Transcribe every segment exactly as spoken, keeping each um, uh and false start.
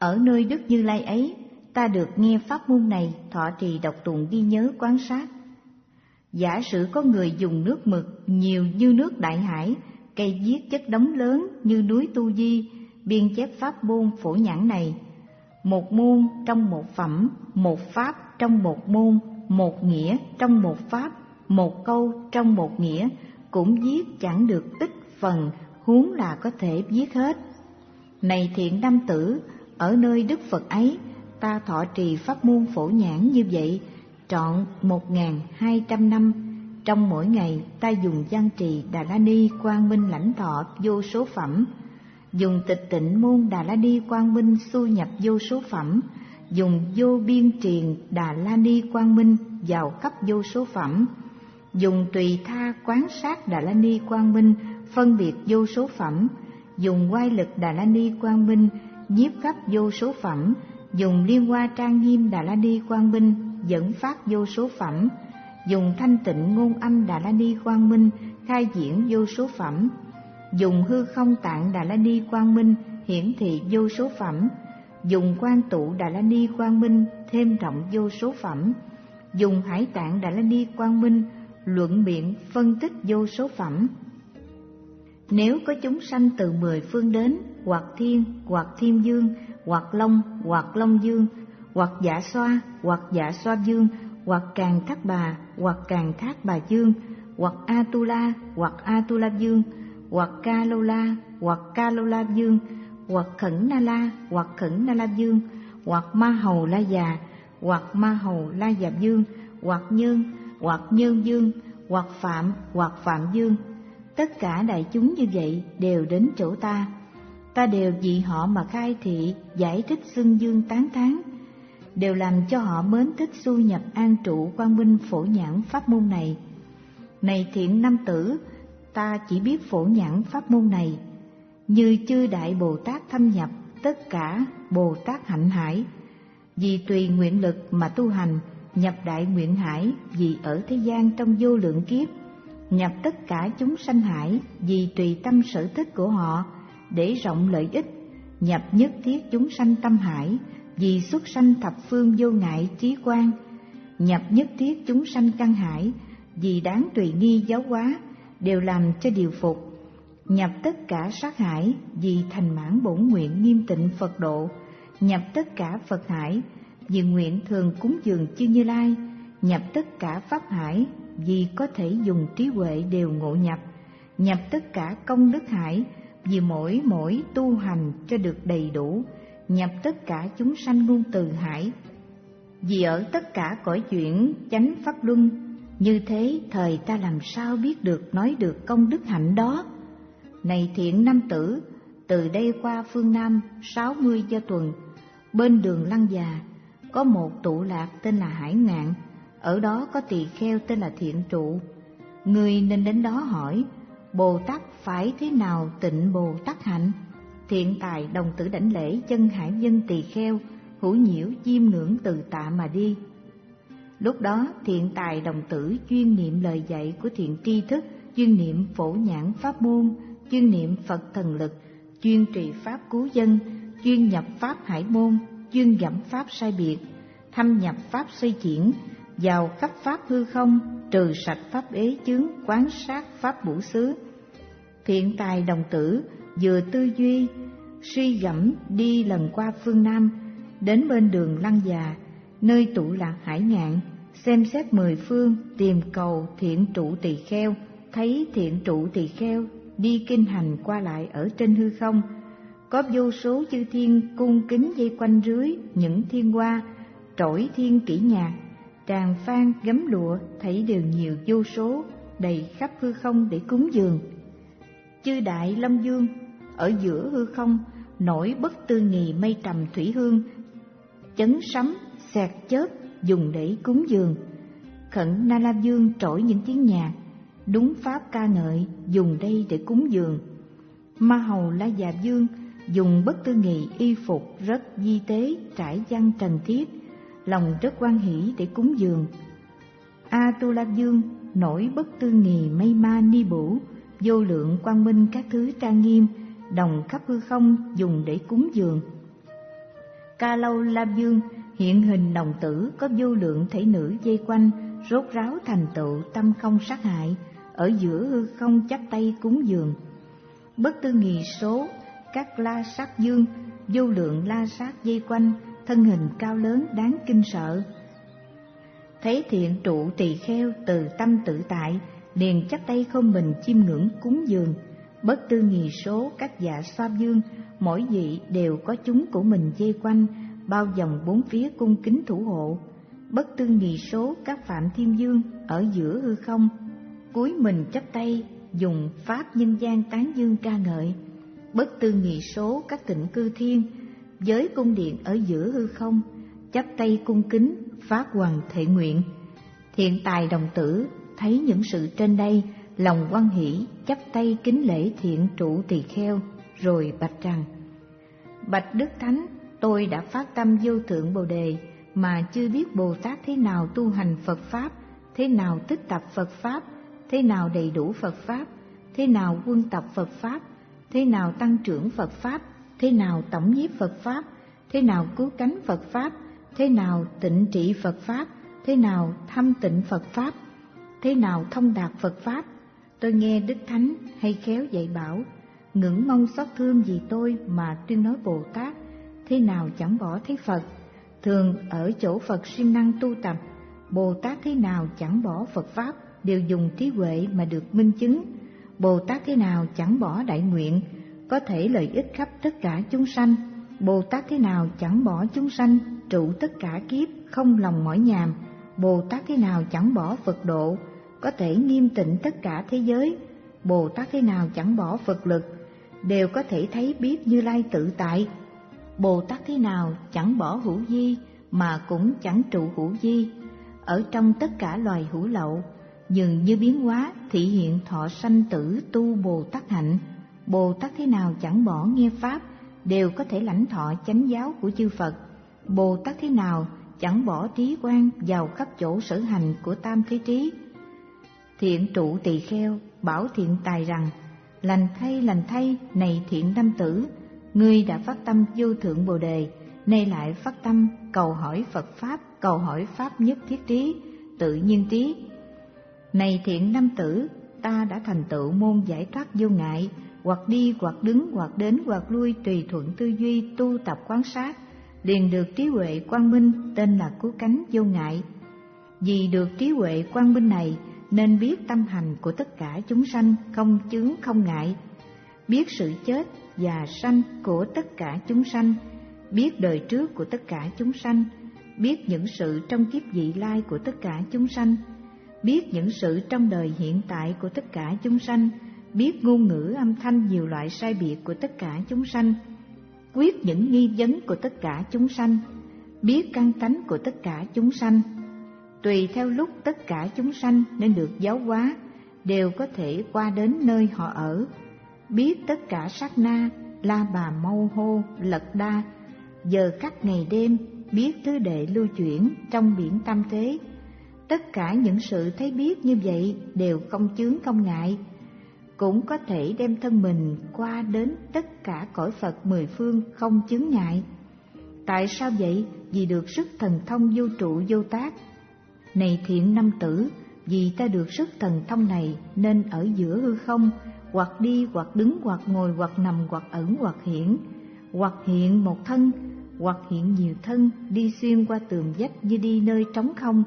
Ở nơi Đức Như Lai ấy, ta được nghe pháp môn này, thọ trì đọc tụng ghi nhớ quán sát. Giả sử có người dùng nước mực nhiều như nước đại hải, cây viết chất đống lớn như núi Tu Di, biên chép pháp môn phổ nhãn này, một môn trong một phẩm, một pháp trong một môn, một nghĩa trong một pháp, một câu trong một nghĩa, cũng viết chẳng được tích phần, huống là có thể viết hết. Này thiện nam tử, ở nơi Đức Phật ấy, ta thọ trì pháp môn phổ nhãn như vậy trọn một nghìn hai trăm năm. Trong mỗi ngày ta dùng văn trì Đà La Ni Quang Minh lãnh thọ vô số phẩm, dùng tịch tịnh môn Đà La Ni Quang Minh xu nhập vô số phẩm, dùng vô biên triền Đà La Ni Quang Minh vào khắp vô số phẩm, dùng tùy tha quán sát Đà La Ni Quang Minh phân biệt vô số phẩm, dùng oai lực Đà La Ni Quang Minh nhiếp khắp vô số phẩm, dùng liên hoa trang nghiêm Đà La Ni Quang Minh dẫn phát vô số phẩm, dùng thanh tịnh ngôn âm Đà La Ni Quang Minh khai diễn vô số phẩm, dùng hư không tạng Đà La Ni Quang Minh hiển thị vô số phẩm, dùng quan tụ Đà La Ni Quang Minh thêm rộng vô số phẩm, dùng hải tạng Đà La Ni Quang Minh luận biện phân tích vô số phẩm. Nếu có chúng sanh từ mười phương đến, hoặc thiên, hoặc thiên dương, hoặc long, hoặc long dương, hoặc dạ xoa, hoặc dạ xoa dương, hoặc càng thác bà, hoặc càng thác bà dương, hoặc Atula, hoặc Atula dương, hoặc Ca Lô La, hoặc Ca Lô La dương, hoặc Khẩn Na La, hoặc Khẩn Na La dương, hoặc Ma Hầu La già, hoặc Ma Hầu La già dương, hoặc Nhơn, hoặc Nhơn dương, hoặc Phạm, hoặc Phạm dương. Tất cả đại chúng như vậy đều đến chỗ ta, ta đều vì họ mà khai thị, giải thích xưng dương tán thán, đều làm cho họ mến thích xu nhập an trụ quang minh phổ nhãn pháp môn này. Này thiện nam tử, ta chỉ biết phổ nhãn pháp môn này, như chư đại Bồ Tát thâm nhập tất cả Bồ Tát hạnh hải, vì tùy nguyện lực mà tu hành, nhập đại nguyện hải vì ở thế gian trong vô lượng kiếp, nhập tất cả chúng sanh hải vì tùy tâm sở thích của họ để rộng lợi ích, nhập nhất thiết chúng sanh tâm hải vì xuất sanh thập phương vô ngại trí quang, nhập nhất thiết chúng sanh căn hải vì đáng tùy nghi giáo hóa, đều làm cho điều phục, nhập tất cả sát hải vì thành mãn bổn nguyện nghiêm tịnh Phật độ, nhập tất cả Phật hải vì nguyện thường cúng dường chư Như Lai, nhập tất cả pháp hải vì có thể dùng trí huệ đều ngộ nhập, nhập tất cả công đức hải vì mỗi mỗi tu hành cho được đầy đủ, nhập tất cả chúng sanh ngôn từ hải vì ở tất cả cõi chuyển chánh pháp luân. Như thế thời ta làm sao biết được nói được công đức hạnh đó. Này thiện nam tử, từ đây qua phương Nam sáu mươi gia tuần, bên đường Lăng Già có một tụ lạc tên là Hải Ngạn, ở đó có tỳ kheo tên là Thiện Trụ. Người nên đến đó hỏi, Bồ Tát phải thế nào tịnh Bồ Tát hạnh? Thiện tài đồng tử đảnh lễ chân hải dân tỳ kheo, hữu nhiễu chiêm ngưỡng từ tạ mà đi. Lúc đó thiện tài đồng tử chuyên niệm lời dạy của thiện tri thức, chuyên niệm phổ nhãn pháp môn, chuyên niệm Phật thần lực, chuyên trì pháp cứu dân, chuyên nhập pháp hải môn, chuyên giảm pháp sai biệt, thâm nhập pháp xoay chuyển, vào khắp pháp hư không, trừ sạch pháp ế chướng, quán sát pháp bổ xứ. Thiện tài đồng tử vừa tư duy suy gẫm đi lần qua phương Nam, đến bên đường Lăng Già, nơi tụ lạc Hải Ngạn, xem xét mười phương tìm cầu thiện trụ tỳ kheo. Thấy thiện trụ tỳ kheo đi kinh hành qua lại ở trên hư không, có vô số chư thiên cung kính dây quanh dưới những thiên hoa, trỗi thiên kỷ nhạc, tràng phan gấm lụa, thấy đều nhiều vô số, đầy khắp hư không để cúng dường. Chư đại Long Dương ở giữa hư không nổi bất tư nghì mây trầm thủy hương, chấn sấm xẹt chớp dùng để cúng dường. Khẩn Na La Dương trỗi những tiếng nhạc, đúng pháp ca ngợi dùng đây để cúng dường. Ma Hầu La Già Dương dùng bất tư nghì y phục rất di tế trải văn trần thiết, lòng rất hoan hỷ để cúng dường. Atula Dương nổi bất tư nghì mây ma ni bủ, vô lượng quang minh các thứ trang nghiêm, đồng khắp hư không dùng để cúng dường. Ca Lâu La Vương hiện hình đồng tử có vô lượng thể nữ dây quanh, rốt ráo thành tựu tâm không sát hại, ở giữa hư không chắp tay cúng dường. Bất tư nghì số các la sát dương, vô lượng la sát dây quanh, thân hình cao lớn đáng kinh sợ. Thấy thiện trụ tỳ kheo từ tâm tự tại, liền chắp tay không mình chiêm ngưỡng cúng dường. Bất tư nghì số các dạ xoa dương, mỗi vị đều có chúng của mình dây quanh, bao vòng bốn phía cung kính thủ hộ. Bất tư nghì số các phạm thiên dương ở giữa hư không, cúi mình chắp tay dùng pháp nhân gian tán dương ca ngợi. Bất tư nghì số các tịnh cư thiên với cung điện ở giữa hư không, chắp tay cung kính phát hoằng thệ nguyện. Thiện tài đồng tử thấy những sự trên đây, lòng hoan hỷ chắp tay kính lễ thiện trụ tỳ kheo, rồi bạch rằng: Bạch Đức Thánh, tôi đã phát tâm vô thượng Bồ Đề, mà chưa biết Bồ Tát thế nào tu hành Phật Pháp, thế nào tích tập Phật Pháp, thế nào đầy đủ Phật Pháp, thế nào quân tập Phật Pháp, thế nào tăng trưởng Phật Pháp, thế nào tổng nhiếp Phật Pháp, thế nào cứu cánh Phật Pháp, thế nào tịnh trị Phật Pháp, thế nào thâm tịnh Phật Pháp, thế nào thông đạt Phật Pháp. Tôi nghe Đức Thánh hay khéo dạy bảo, ngưỡng mong xót thương vì tôi mà tuyên nói Bồ Tát, thế nào chẳng bỏ thấy Phật, thường ở chỗ Phật siêng năng tu tập. Bồ Tát thế nào chẳng bỏ Phật Pháp, đều dùng trí huệ mà được minh chứng. Bồ Tát thế nào chẳng bỏ đại nguyện, có thể lợi ích khắp tất cả chúng sanh. Bồ Tát thế nào chẳng bỏ chúng sanh, trụ tất cả kiếp, không lòng mỏi nhàm. Bồ Tát thế nào chẳng bỏ Phật độ, có thể nghiêm tịnh tất cả thế giới. Bồ Tát thế nào chẳng bỏ Phật lực, đều có thể thấy biết Như Lai tự tại. Bồ Tát thế nào chẳng bỏ hữu vi, mà cũng chẳng trụ hữu vi. Ở trong tất cả loài hữu lậu, dường như biến hóa thị hiện thọ sanh tử tu Bồ Tát hạnh. Bồ Tát thế nào chẳng bỏ nghe Pháp, đều có thể lãnh thọ chánh giáo của chư Phật. Bồ Tát thế nào chẳng bỏ trí quan vào khắp chỗ sở hành của tam thế trí. Thiện trụ tỳ kheo bảo thiện tài rằng: Lành thay, lành thay, này thiện nam tử, ngươi đã phát tâm vô thượng Bồ Đề, nay lại phát tâm cầu hỏi Phật Pháp, cầu hỏi Pháp nhất thiết trí, tự nhiên trí. Này thiện nam tử, ta đã thành tựu môn giải thoát vô ngại, hoặc đi, hoặc đứng, hoặc đến, hoặc lui, tùy thuận tư duy, tu tập quán sát, liền được trí huệ quang minh, tên là cứu cánh vô ngại. Vì được trí huệ quang minh này, nên biết tâm hành của tất cả chúng sanh không chướng không ngại, biết sự chết và sanh của tất cả chúng sanh, biết đời trước của tất cả chúng sanh, biết những sự trong kiếp vị lai của tất cả chúng sanh, biết những sự trong đời hiện tại của tất cả chúng sanh, biết ngôn ngữ âm thanh nhiều loại sai biệt của tất cả chúng sanh, quyết những nghi vấn của tất cả chúng sanh, biết căn tánh của tất cả chúng sanh. Tùy theo lúc tất cả chúng sanh nên được giáo hóa, đều có thể qua đến nơi họ ở, biết tất cả sát na, la bà mâu hô, lật đa, giờ khắc ngày đêm, biết tứ đệ lưu chuyển trong biển tam thế. Tất cả những sự thấy biết như vậy đều không chướng không ngại, cũng có thể đem thân mình qua đến tất cả cõi Phật mười phương không chướng ngại. Tại sao vậy? Vì được sức thần thông vô trụ vô tác. Này thiện nam tử, vì ta được sức thần thông này nên ở giữa hư không, hoặc đi, hoặc đứng, hoặc ngồi, hoặc nằm, hoặc ẩn, hoặc hiển, hoặc hiện một thân, hoặc hiện nhiều thân, đi xuyên qua tường vách như đi nơi trống không.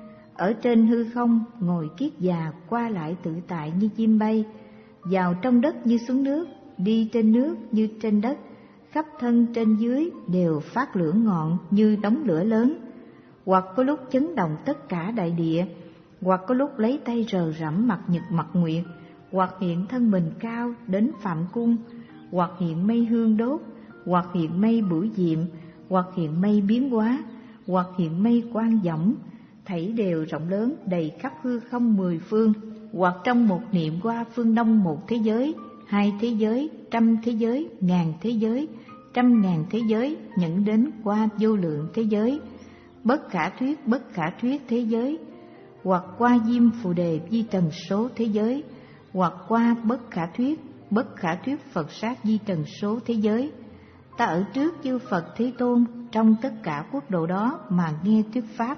Ở trên hư không, ngồi kiết già, qua lại tự tại như chim bay, vào trong đất như xuống nước, đi trên nước như trên đất, khắp thân trên dưới đều phát lửa ngọn như đống lửa lớn. Hoặc có lúc chấn động tất cả đại địa, hoặc có lúc lấy tay rờ rẫm mặt nhật mặt nguyệt, hoặc hiện thân mình cao đến phạm cung, hoặc hiện mây hương đốt, hoặc hiện mây bửu diệm, hoặc hiện mây biến hóa, hoặc hiện mây quang võng, thảy đều rộng lớn đầy khắp hư không mười phương. Hoặc trong một niệm qua phương đông một thế giới, hai thế giới, trăm thế giới, ngàn thế giới, trăm ngàn thế giới, nhận đến qua vô lượng thế giới, bất khả thuyết bất khả thuyết thế giới, hoặc qua diêm phù đề di trần số thế giới, hoặc qua bất khả thuyết bất khả thuyết Phật sát di trần số thế giới. Ta ở trước chư Phật Thế Tôn trong tất cả quốc độ đó mà nghe thuyết pháp.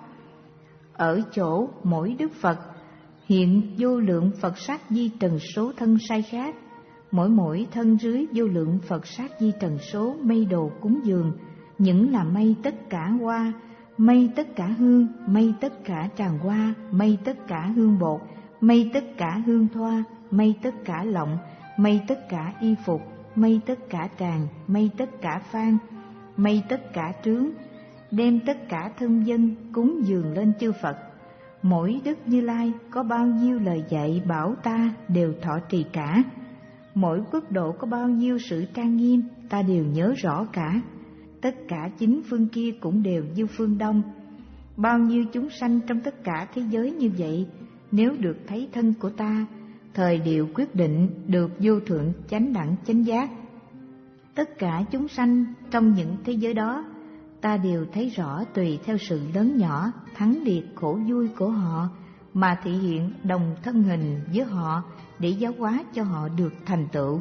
Ở chỗ mỗi Đức Phật hiện vô lượng Phật sát di trần số thân sai khác, mỗi mỗi thân dưới vô lượng Phật sát di trần số mây đồ cúng dường, những là mây tất cả hoa, mây tất cả hương, mây tất cả tràng hoa, mây tất cả hương bột, mây tất cả hương thoa, mây tất cả lọng, mây tất cả y phục, mây tất cả tràng, mây tất cả phan, mây tất cả trướng, đem tất cả thân dân cúng dường lên chư Phật. Mỗi Đức Như Lai có bao nhiêu lời dạy bảo ta đều thọ trì cả. Mỗi quốc độ có bao nhiêu sự trang nghiêm ta đều nhớ rõ cả. Tất cả chín phương kia cũng đều như phương đông. Bao nhiêu chúng sanh trong tất cả thế giới như vậy, nếu được thấy thân của ta, thời điệu quyết định được vô thượng chánh đẳng chánh giác. Tất cả chúng sanh trong những thế giới đó, ta đều thấy rõ tùy theo sự lớn nhỏ, thắng liệt khổ vui của họ mà thị hiện đồng thân hình với họ để giáo hóa cho họ được thành tựu.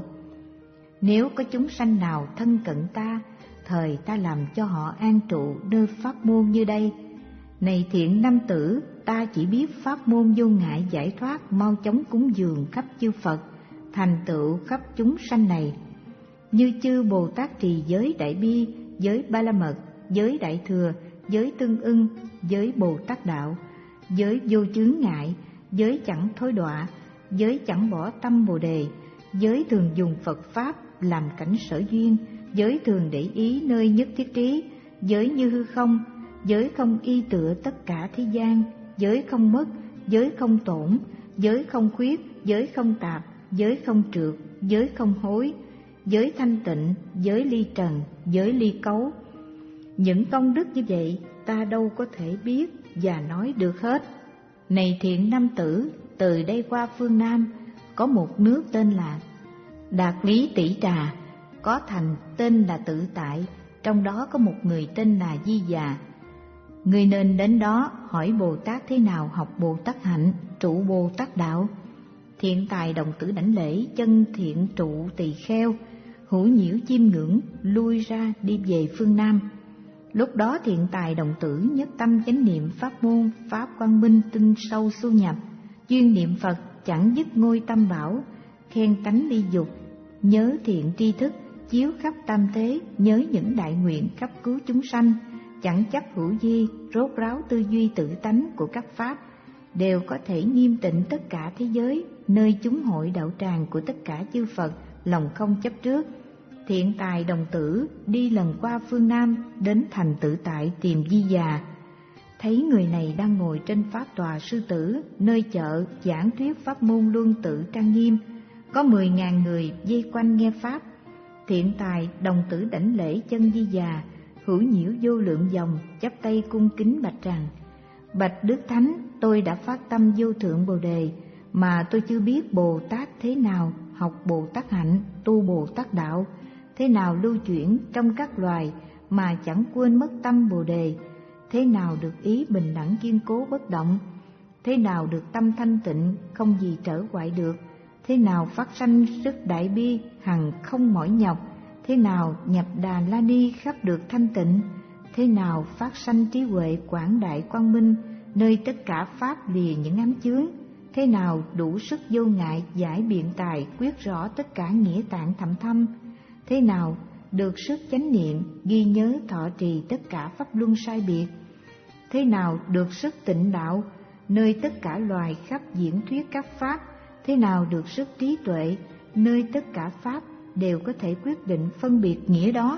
Nếu có chúng sanh nào thân cận ta, thời ta làm cho họ an trụ nơi pháp môn như đây. Này thiện nam tử, ta chỉ biết pháp môn vô ngại giải thoát, mau chóng cúng dường khắp chư Phật, thành tựu khắp chúng sanh này. Như chư Bồ Tát trì giới Đại Bi, giới Ba La Mật, giới Đại Thừa, giới Tương Ưng, giới Bồ Tát Đạo, giới vô chướng ngại, giới chẳng thối đọa, giới chẳng bỏ tâm Bồ Đề, giới thường dùng Phật Pháp làm cảnh sở duyên, giới thường để ý nơi nhất thiết trí, giới như hư không, giới không y tựa tất cả thế gian, giới không mất, giới không tổn, giới không khuyết, giới không tạp, giới không trượt, giới không hối, giới thanh tịnh, giới ly trần, giới ly cấu. Những công đức như vậy ta đâu có thể biết và nói được hết. Này thiện nam tử, từ đây qua phương Nam có một nước tên là Đạt Lý Tỷ Trà, có thành tên là Tự Tại, trong đó có một người tên là Di Già. Người nên đến đó hỏi Bồ Tát thế nào học Bồ Tát hạnh, trụ Bồ Tát đạo. Thiện tài đồng tử đảnh lễ, chân thiện trụ tỳ kheo, hữu nhiễu chiêm ngưỡng, lui ra đi về phương Nam. Lúc đó thiện tài đồng tử nhất tâm chánh niệm pháp môn, pháp quang minh tinh sâu sâu nhập, chuyên niệm Phật chẳng dứt ngôi tâm bảo, khen tánh ly dục, nhớ thiện tri thức, chiếu khắp tam thế, nhớ những đại nguyện khắp cứu chúng sanh, chẳng chấp hữu di, rốt ráo tư duy tự tánh của các pháp, đều có thể nghiêm tịnh tất cả thế giới, nơi chúng hội đạo tràng của tất cả chư Phật, lòng không chấp trước. Thiện tài đồng tử đi lần qua phương Nam, đến thành Tự Tại tìm Di Già. Thấy người này đang ngồi trên pháp tòa sư tử, nơi chợ giảng thuyết pháp môn luân tự trang nghiêm, có mười ngàn người vây quanh nghe pháp. Thiện tài đồng tử đảnh lễ chân Di Già, hữu nhiễu vô lượng dòng, chắp tay cung kính bạch rằng: Bạch Đức Thánh, tôi đã phát tâm vô thượng Bồ Đề, mà tôi chưa biết Bồ Tát thế nào học Bồ Tát hạnh, tu Bồ Tát đạo, thế nào lưu chuyển trong các loài mà chẳng quên mất tâm Bồ Đề, thế nào được ý bình đẳng kiên cố bất động, thế nào được tâm thanh tịnh không gì trở hoại được, thế nào phát sanh sức đại bi hằng không mỏi nhọc, thế nào nhập Đà La Ni khắp được thanh tịnh, thế nào phát sanh trí huệ quảng đại quang minh, nơi tất cả pháp lìa những ám chướng, thế nào đủ sức vô ngại giải biện tài quyết rõ tất cả nghĩa tạng thậm thâm, thế nào được sức chánh niệm ghi nhớ thọ trì tất cả pháp luân sai biệt, thế nào được sức tịnh đạo nơi tất cả loài khắp diễn thuyết các pháp, thế nào được sức trí tuệ nơi tất cả pháp đều có thể quyết định phân biệt nghĩa đó.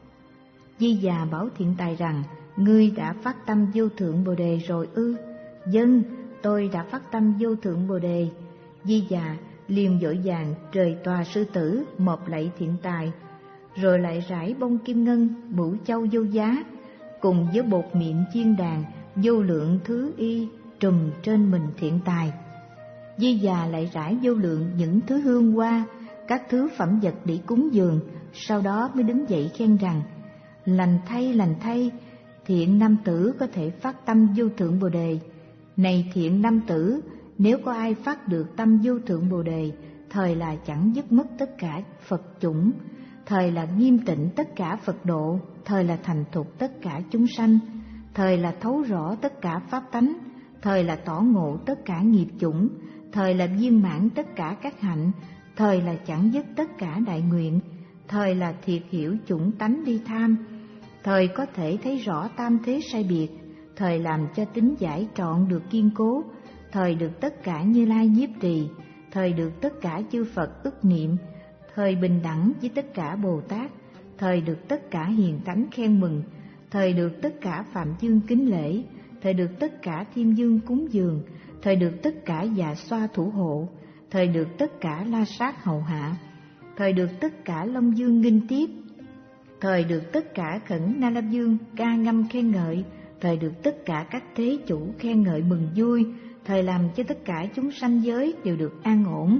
Di Già bảo thiện tài rằng: Ngươi đã phát tâm vô thượng Bồ Đề rồi ư? Dân, tôi đã phát tâm vô thượng Bồ Đề. Di Già liền vội vàng rời tòa sư tử, mộp lạy thiện tài, rồi lại rải bông kim ngân, bửu châu vô giá, cùng với bột miệng chiên đàn, vô lượng thứ y trùm trên mình thiện tài. Di Già lại rải vô lượng những thứ hương hoa, các thứ phẩm vật để cúng dường, sau đó mới đứng dậy khen rằng: Lành thay, lành thay, thiện nam tử có thể phát tâm vô thượng Bồ Đề. Này thiện nam tử, nếu có ai phát được tâm vô thượng Bồ Đề, thời là chẳng dứt mất tất cả Phật chủng, thời là nghiêm tịnh tất cả Phật độ, thời là thành thục tất cả chúng sanh, thời là thấu rõ tất cả pháp tánh, thời là tỏ ngộ tất cả nghiệp chủng, thời là viên mãn tất cả các hạnh, thời là chẳng dứt tất cả đại nguyện, thời là thiệt hiểu chủng tánh đi tham, thời có thể thấy rõ tam thế sai biệt, thời làm cho tính giải trọn được kiên cố, thời được tất cả Như Lai nhiếp trì, thời được tất cả chư Phật ức niệm, thời bình đẳng với tất cả Bồ Tát, thời được tất cả hiền thánh khen mừng, thời được tất cả Phạm Dương kính lễ, thời được tất cả Thiên Dương cúng dường, thời được tất cả Dạ Xoa thủ hộ, thời được tất cả La Sát hầu hạ, thời được tất cả Long Dương nghinh tiếp, thời được tất cả Khẩn Na La Dương ca ngâm khen ngợi, thời được tất cả các thế chủ khen ngợi mừng vui, thời làm cho tất cả chúng sanh giới đều được an ổn.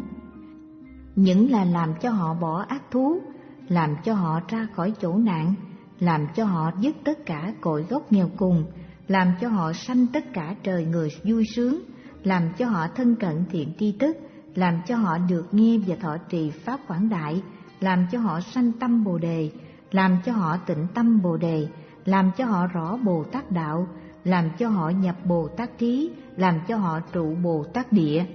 Những là làm cho họ bỏ ác thú, làm cho họ ra khỏi chỗ nạn, làm cho họ dứt tất cả cội gốc nghèo cùng, làm cho họ sanh tất cả trời người vui sướng, làm cho họ thân cận thiện tri thức, làm cho họ được nghe và thọ trì pháp quảng đại, làm cho họ sanh tâm Bồ đề, làm cho họ tịnh tâm Bồ đề, làm cho họ rõ Bồ Tát đạo, làm cho họ nhập Bồ Tát trí, làm cho họ trụ Bồ Tát địa.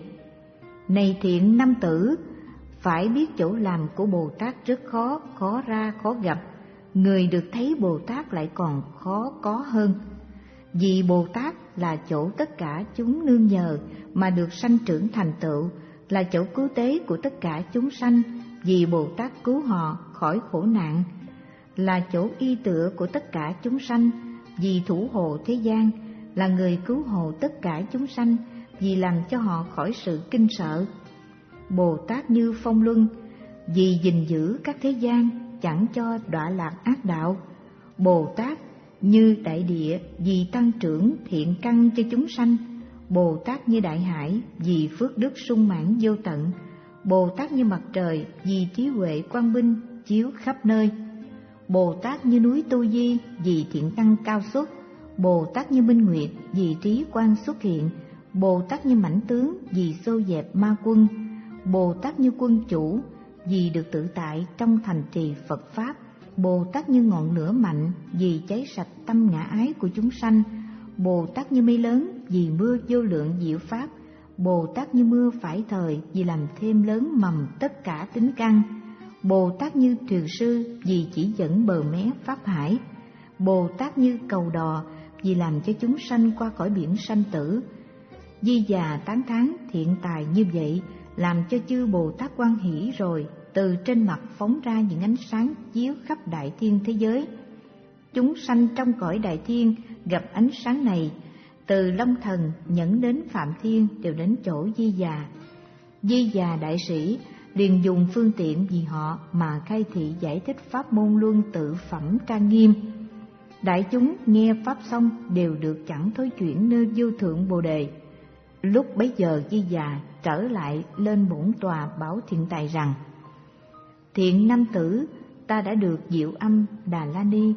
Này thiện nam tử, phải biết chỗ làm của Bồ Tát rất khó, khó ra khó gặp. Người được thấy Bồ Tát lại còn khó có hơn. Vì Bồ Tát là chỗ tất cả chúng nương nhờ mà được sanh trưởng thành tựu, là chỗ cứu tế của tất cả chúng sanh, vì Bồ Tát cứu họ khỏi khổ nạn, là chỗ y tựa của tất cả chúng sanh, vì thủ hộ thế gian, là người cứu hộ tất cả chúng sanh, vì làm cho họ khỏi sự kinh sợ. Bồ Tát như phong luân, vì gìn giữ các thế gian, chẳng cho đọa lạc ác đạo. Bồ Tát như đại địa, vì tăng trưởng thiện căn cho chúng sanh. Bồ Tát như đại hải, vì phước đức sung mãn vô tận. Bồ Tát như mặt trời, vì trí huệ quang minh chiếu khắp nơi. Bồ Tát như núi Tu Di, vì thiện căn cao xuất. Bồ Tát như minh nguyệt, vì trí quang xuất hiện. Bồ Tát như mãnh tướng, vì xô dẹp ma quân. Bồ Tát như quân chủ, vì được tự tại trong thành trì Phật Pháp. Bồ Tát như ngọn lửa mạnh, vì cháy sạch tâm ngã ái của chúng sanh. Bồ Tát như mây lớn, vì mưa vô lượng diệu pháp. Bồ Tát như mưa phải thời, vì làm thêm lớn mầm tất cả tính căn. Bồ Tát như thuyền sư, vì chỉ dẫn bờ mé pháp hải. Bồ Tát như cầu đò, vì làm cho chúng sanh qua khỏi biển sanh tử. Di Già tán thán thiện tài như vậy, làm cho chư Bồ Tát hoan hỷ, rồi từ trên mặt phóng ra những ánh sáng chiếu khắp đại thiên thế giới. Chúng sanh trong cõi đại thiên gặp ánh sáng này, từ Long Thần nhẫn đến Phạm Thiên đều đến chỗ Di Già. Di Già đại sĩ liền dùng phương tiện vì họ mà khai thị giải thích pháp môn luân tự phẩm trang nghiêm. Đại chúng nghe pháp xong đều được chẳng thối chuyển nơi vô thượng Bồ đề. Lúc bấy giờ Di Già trở lại lên bổn tòa bảo Thiện Tài rằng: Thiện nam tử, ta đã được diệu âm Đà La Ni,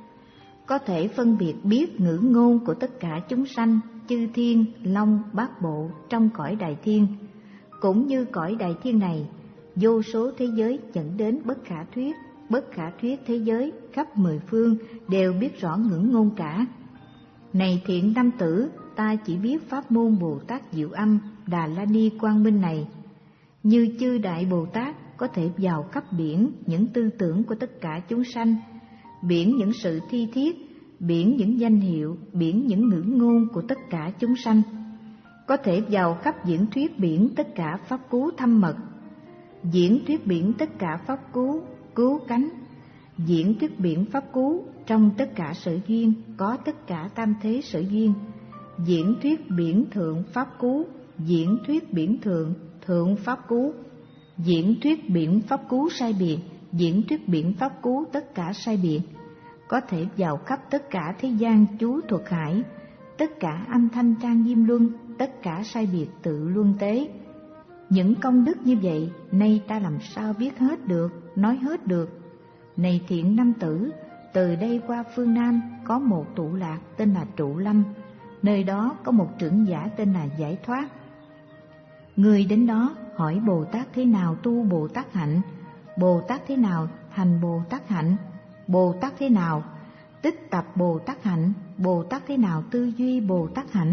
có thể phân biệt biết ngữ ngôn của tất cả chúng sanh, chư thiên, long, bát bộ trong cõi đại thiên. Cũng như cõi đại thiên này, vô số thế giới dẫn đến bất khả thuyết, bất khả thuyết thế giới khắp mười phương đều biết rõ ngữ ngôn cả. Này thiện nam tử, ta chỉ biết pháp môn Bồ Tát Diệu Âm Đà La Ni Quang Minh này. Như chư Đại Bồ Tát có thể vào khắp biển những tư tưởng của tất cả chúng sanh, biển những sự thi thiết, biển những danh hiệu, biển những ngữ ngôn của tất cả chúng sanh, có thể vào khắp diễn thuyết biển tất cả pháp cú thâm mật, diễn thuyết biển tất cả pháp cú cứu cánh, diễn thuyết biển pháp cú trong tất cả sở duyên có tất cả tam thế sở duyên, diễn thuyết biển thượng pháp cú, diễn thuyết biển thượng thượng pháp cú, diễn thuyết biển pháp cú sai biệt, diễn thuyết biển pháp cú tất cả sai biệt, có thể vào khắp tất cả thế gian chú thuật hải, tất cả âm thanh trang nghiêm luân, tất cả sai biệt tự luân tế. Những công đức như vậy, nay ta làm sao biết hết được, nói hết được. Này thiện nam tử, từ đây qua phương Nam có một tụ lạc tên là Trụ Lâm, nơi đó có một trưởng giả tên là Giải Thoát. Người đến đó hỏi Bồ Tát thế nào tu Bồ Tát hạnh. Bồ Tát thế nào thành Bồ Tát hạnh? Bồ Tát thế nào tích tập Bồ Tát hạnh? Bồ Tát thế nào tư duy Bồ Tát hạnh?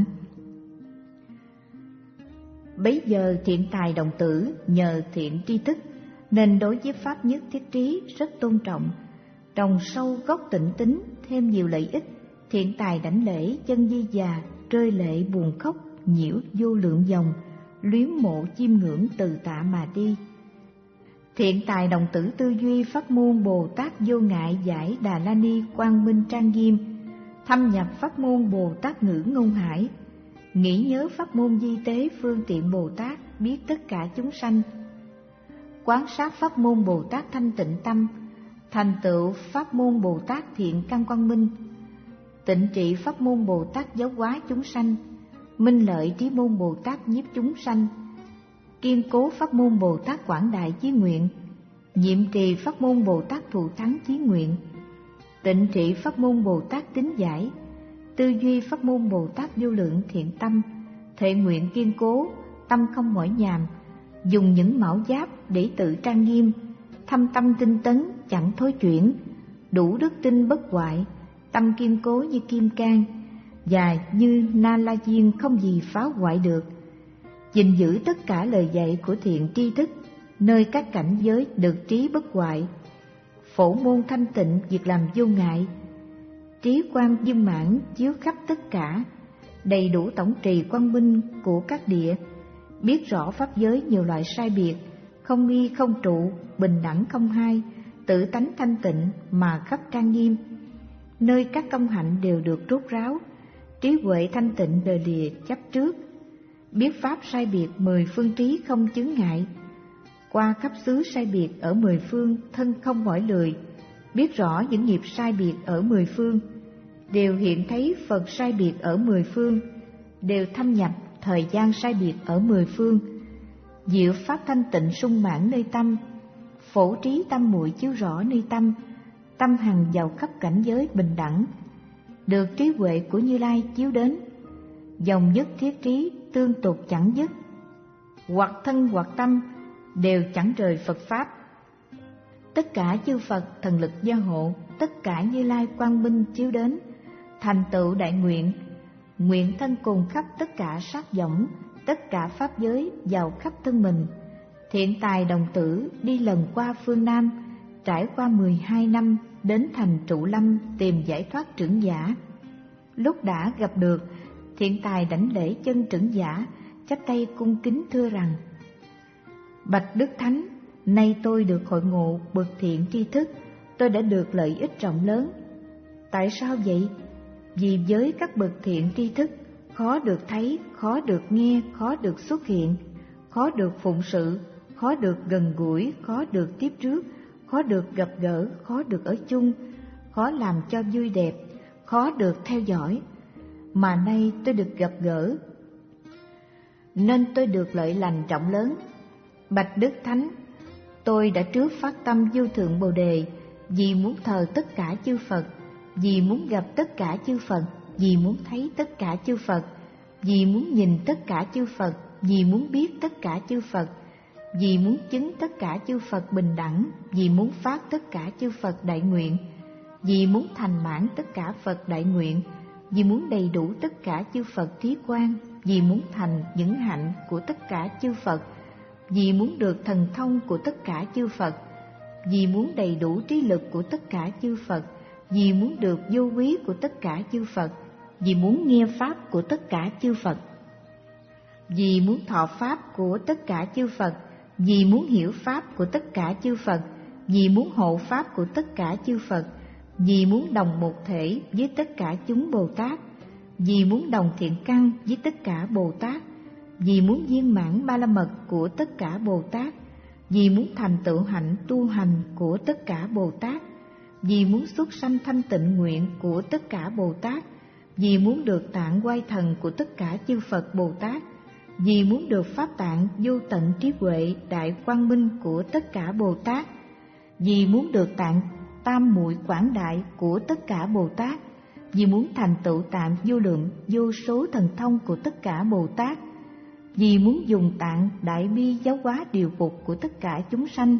Bấy giờ thiện tài đồng tử nhờ thiện tri thức nên đối với pháp nhất thiết trí rất tôn trọng, trồng sâu gốc tịnh tính thêm nhiều lợi ích. Thiện tài đảnh lễ chân di già, rơi lệ buồn khóc, nhiễu vô lượng dòng, luyến mộ chiêm ngưỡng từ tạ mà đi. Thiện tài đồng tử tư duy pháp môn Bồ Tát vô ngại giải Đà La Ni quang minh trang nghiêm, thâm nhập pháp môn Bồ Tát ngữ ngôn hải, nghĩ nhớ pháp môn di tế phương tiện Bồ Tát biết tất cả chúng sanh, quán sát pháp môn Bồ Tát thanh tịnh tâm, thành tựu pháp môn Bồ Tát thiện căn quang minh, tịnh trị pháp môn Bồ Tát giáo hóa chúng sanh, minh lợi trí môn Bồ Tát nhiếp chúng sanh, kiên cố pháp môn Bồ Tát quảng đại chí nguyện, nhiệm trì pháp môn Bồ Tát thù thắng chí nguyện, tịnh trị pháp môn Bồ Tát tín giải, tư duy pháp môn Bồ Tát vô lượng thiện tâm, thệ nguyện kiên cố, tâm không mỏi nhàm, dùng những mão giáp để tự trang nghiêm, thâm tâm tinh tấn chẳng thối chuyển, đủ đức tin bất hoại, tâm kiên cố như kim cang, và như Na La Diên không gì phá hoại được. Gìn giữ tất cả lời dạy của thiện tri thức, nơi các cảnh giới được trí bất hoại, phổ môn thanh tịnh việc làm vô ngại, trí quan viên mãn chiếu khắp tất cả, đầy đủ tổng trì quang minh của các địa, biết rõ pháp giới nhiều loại sai biệt, không nghi không trụ, bình đẳng không hai, tự tánh thanh tịnh mà khắp trang nghiêm, nơi các công hạnh đều được rốt ráo, trí huệ thanh tịnh đời lìa chấp trước, biết pháp sai biệt mười phương trí không chướng ngại, qua khắp xứ sai biệt ở mười phương thân không mỏi lười, biết rõ những nghiệp sai biệt ở mười phương, đều hiện thấy Phật sai biệt ở mười phương, đều thâm nhập thời gian sai biệt ở mười phương, diệu pháp thanh tịnh sung mãn nơi tâm, phổ trí tâm muội chiếu rõ nơi tâm, tâm hằng vào khắp cảnh giới bình đẳng, được trí huệ của Như Lai chiếu đến, dòng nhất thiết trí tương tục chẳng dứt, hoặc thân hoặc tâm đều chẳng rời Phật pháp. Tất cả chư Phật thần lực gia hộ, tất cả Như Lai quang minh chiếu đến, thành tựu đại nguyện, nguyện thân cùng khắp tất cả sát võng, tất cả pháp giới vào khắp thân mình. Thiện tài đồng tử đi lần qua phương Nam, trải qua mười hai năm đến thành Trụ Lâm tìm giải thoát trưởng giả. Lúc đã gặp được, thiện tài đảnh lễ chân trưởng giả, chắp tay cung kính thưa rằng: Bạch Đức Thánh, nay tôi được hội ngộ bậc thiện tri thức, tôi đã được lợi ích rộng lớn. Tại sao vậy? Vì với các bậc thiện tri thức, khó được thấy, khó được nghe, khó được xuất hiện, khó được phụng sự, khó được gần gũi, khó được tiếp trước, khó được gặp gỡ, khó được ở chung, khó làm cho vui đẹp, khó được theo dõi. Mà nay tôi được gặp gỡ, nên tôi được lợi lành rộng lớn. Bạch Đức Thánh, tôi đã trước phát tâm vô thượng Bồ Đề, vì muốn thờ tất cả chư Phật, vì muốn gặp tất cả chư Phật, vì muốn thấy tất cả chư Phật, vì muốn nhìn tất cả chư Phật, vì muốn biết tất cả chư Phật, vì muốn chứng tất cả chư Phật bình đẳng, vì muốn phát tất cả chư Phật đại nguyện, vì muốn thành mãn tất cả Phật đại nguyện, vì muốn đầy đủ tất cả chư Phật trí quang, vì muốn thành những hạnh của tất cả chư Phật, vì muốn được thần thông của tất cả chư Phật, vì muốn đầy đủ trí lực của tất cả chư Phật, vì muốn được vô quý của tất cả chư Phật, vì muốn nghe pháp của tất cả chư Phật, vì muốn thọ pháp của tất cả chư Phật, vì muốn hiểu pháp của tất cả chư Phật, vì muốn hộ pháp của tất cả chư Phật, vì muốn đồng một thể với tất cả chúng Bồ Tát, vì muốn đồng thiện căn với tất cả Bồ Tát, vì muốn viên mãn ba la mật của tất cả Bồ Tát, vì muốn thành tựu hạnh tu hành của tất cả Bồ Tát, vì muốn xuất sanh thanh tịnh nguyện của tất cả Bồ Tát, vì muốn được tạng oai thần của tất cả chư Phật Bồ Tát, vì muốn được pháp tạng vô tận trí huệ đại quang minh của tất cả Bồ Tát, vì muốn được tạng tam muội quảng đại của tất cả Bồ Tát, vì muốn thành tựu tạng vô lượng vô số thần thông của tất cả Bồ Tát, vì muốn dùng tạng đại bi giáo hóa điều phục của tất cả chúng sanh,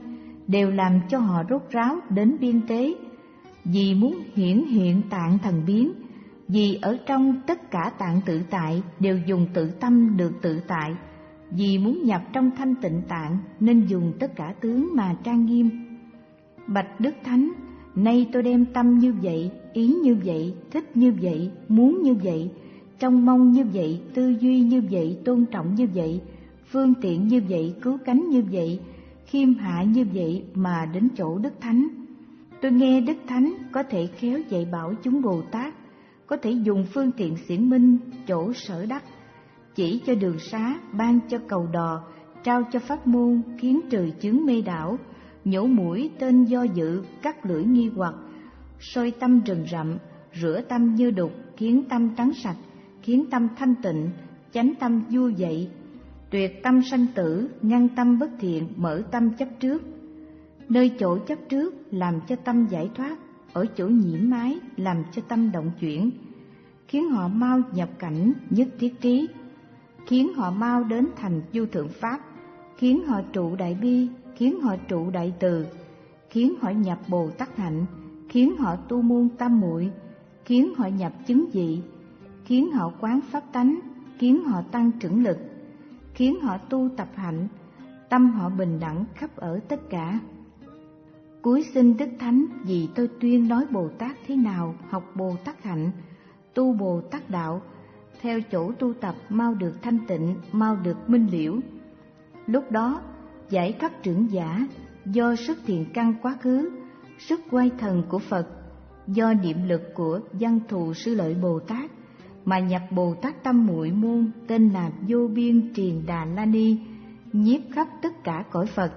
đều làm cho họ rốt ráo đến biên tế, vì muốn hiển hiện tạng thần biến, vì ở trong tất cả tạng tự tại đều dùng tự tâm được tự tại, vì muốn nhập trong thanh tịnh tạng nên dùng tất cả tướng mà trang nghiêm. Bạch Đức Thánh, nay tôi đem tâm như vậy, ý như vậy, thích như vậy, muốn như vậy, trông mong như vậy, tư duy như vậy, tôn trọng như vậy, phương tiện như vậy, cứu cánh như vậy, khiêm hạ như vậy mà đến chỗ Đức Thánh. Tôi nghe Đức Thánh có thể khéo dạy bảo chúng Bồ Tát, có thể dùng phương tiện xiển minh chỗ sở đắc, chỉ cho đường xá, ban cho cầu đò, trao cho pháp môn, khiến trừ chướng mê đảo, nhổ mũi tên do dự, cắt lưỡi nghi hoặc, soi tâm rừng rậm, rửa tâm như đục, khiến tâm trắng sạch, khiến tâm thanh tịnh, chánh tâm vui dậy, tuyệt tâm sanh tử, ngăn tâm bất thiện, mở tâm chấp trước. Nơi chỗ chấp trước làm cho tâm giải thoát, ở chỗ nhiễm mái làm cho tâm động chuyển, khiến họ mau nhập cảnh nhất thiết trí, khiến họ mau đến thành vô thượng pháp, khiến họ trụ đại bi, khiến họ trụ đại từ, khiến họ nhập Bồ Tát hạnh, khiến họ tu môn tam muội, khiến họ nhập chứng dị, khiến họ quán pháp tánh, khiến họ tăng trưởng lực, khiến họ tu tập hạnh, tâm họ bình đẳng khắp ở tất cả. Cuối xin Đức Thánh, vì tôi tuyên nói Bồ Tát thế nào học Bồ Tát hạnh, tu Bồ Tát đạo, theo chỗ tu tập mau được thanh tịnh, mau được minh liễu. Lúc đó giải thoát trưởng giả do sức thiện căn quá khứ, sức quay thần của Phật, do niệm lực của Văn Thù Sư Lợi Bồ Tát mà nhập Bồ Tát tâm muội môn tên là Vô Biên Triền Đà La Ni, nhiếp khắp tất cả cõi Phật.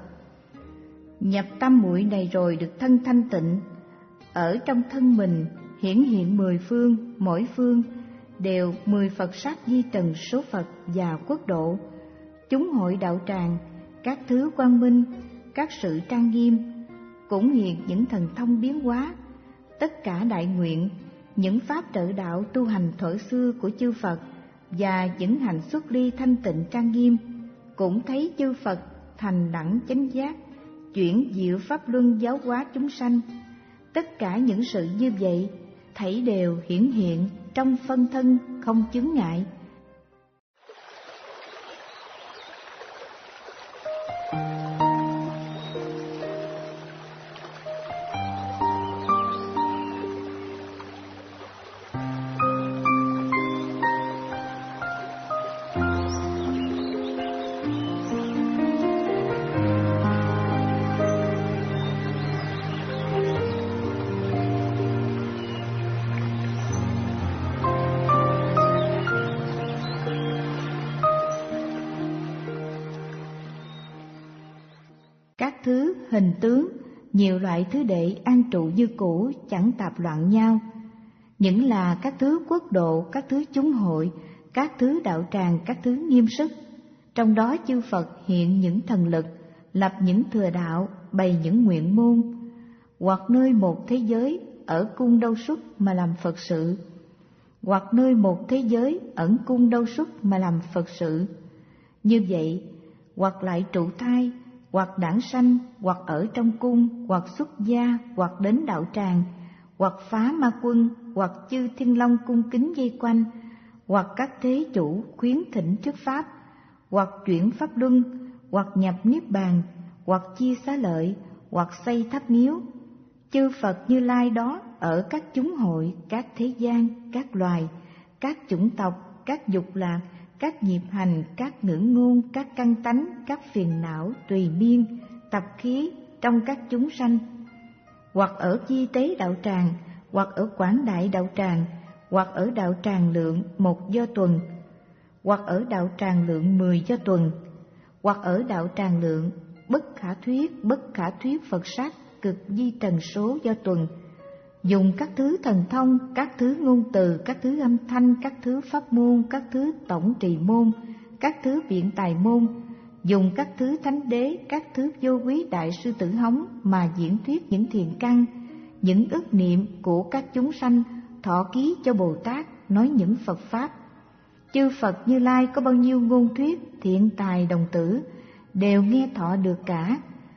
Nhập tâm muội này rồi được thân thanh tịnh, ở trong thân mình hiển hiện mười phương, mỗi phương đều mười Phật sát di trần số Phật và quốc độ, chúng hội đạo tràng, các thứ quang minh, các sự trang nghiêm, cũng hiện những thần thông biến hóa, tất cả đại nguyện, những pháp trợ đạo tu hành thuở xưa của chư Phật và những hạnh xuất ly thanh tịnh trang nghiêm, cũng thấy chư Phật thành đẳng chánh giác, chuyển diệu pháp luân giáo hóa chúng sanh. Tất cả những sự như vậy thảy đều hiển hiện trong phân thân không chướng ngại. Các thứ hình tướng, nhiều loại thứ đệ an trụ như cũ, chẳng tạp loạn nhau. Những là các thứ quốc độ, các thứ chúng hội, các thứ đạo tràng, các thứ nghiêm sức. Trong đó chư Phật hiện những thần lực, lập những thừa đạo, bày những nguyện môn, hoặc nơi một thế giới ở cung đâu xuất mà làm Phật sự, hoặc nơi một thế giới ẩn cung đâu xuất mà làm Phật sự. Như vậy, hoặc lại trụ thai, hoặc đản sanh, hoặc ở trong cung, hoặc xuất gia, hoặc đến đạo tràng, hoặc phá ma quân, hoặc chư thiên long cung kính vây quanh, hoặc các thế chủ khuyến thỉnh trước pháp, hoặc chuyển pháp luân, hoặc nhập niết bàn, hoặc chia xá lợi, hoặc xây tháp miếu. Chư Phật Như Lai đó ở các chúng hội, các thế gian, các loài, các chủng tộc, các dục lạc, các nghiệp hành, các ngữ ngôn, các căn tánh, các phiền não tùy miên, tập khí trong các chúng sanh, hoặc ở chi tế đạo tràng, hoặc ở quảng đại đạo tràng, hoặc ở đạo tràng lượng một do tuần, hoặc ở đạo tràng lượng mười do tuần, hoặc ở đạo tràng lượng bất khả thuyết, bất khả thuyết Phật sát cực di trần số do tuần, dùng các thứ thần thông, các thứ ngôn từ, các thứ âm thanh, các thứ pháp môn, các thứ tổng trì môn, các thứ biện tài môn, dùng các thứ thánh đế, các thứ vô quý đại sư tử hống mà diễn thuyết những thiền căn, những ức niệm của các chúng sanh, thọ ký cho Bồ Tát nói những Phật pháp. Chư Phật Như Lai có bao nhiêu ngôn thuyết, thiện tài đồng tử đều nghe thọ được cả.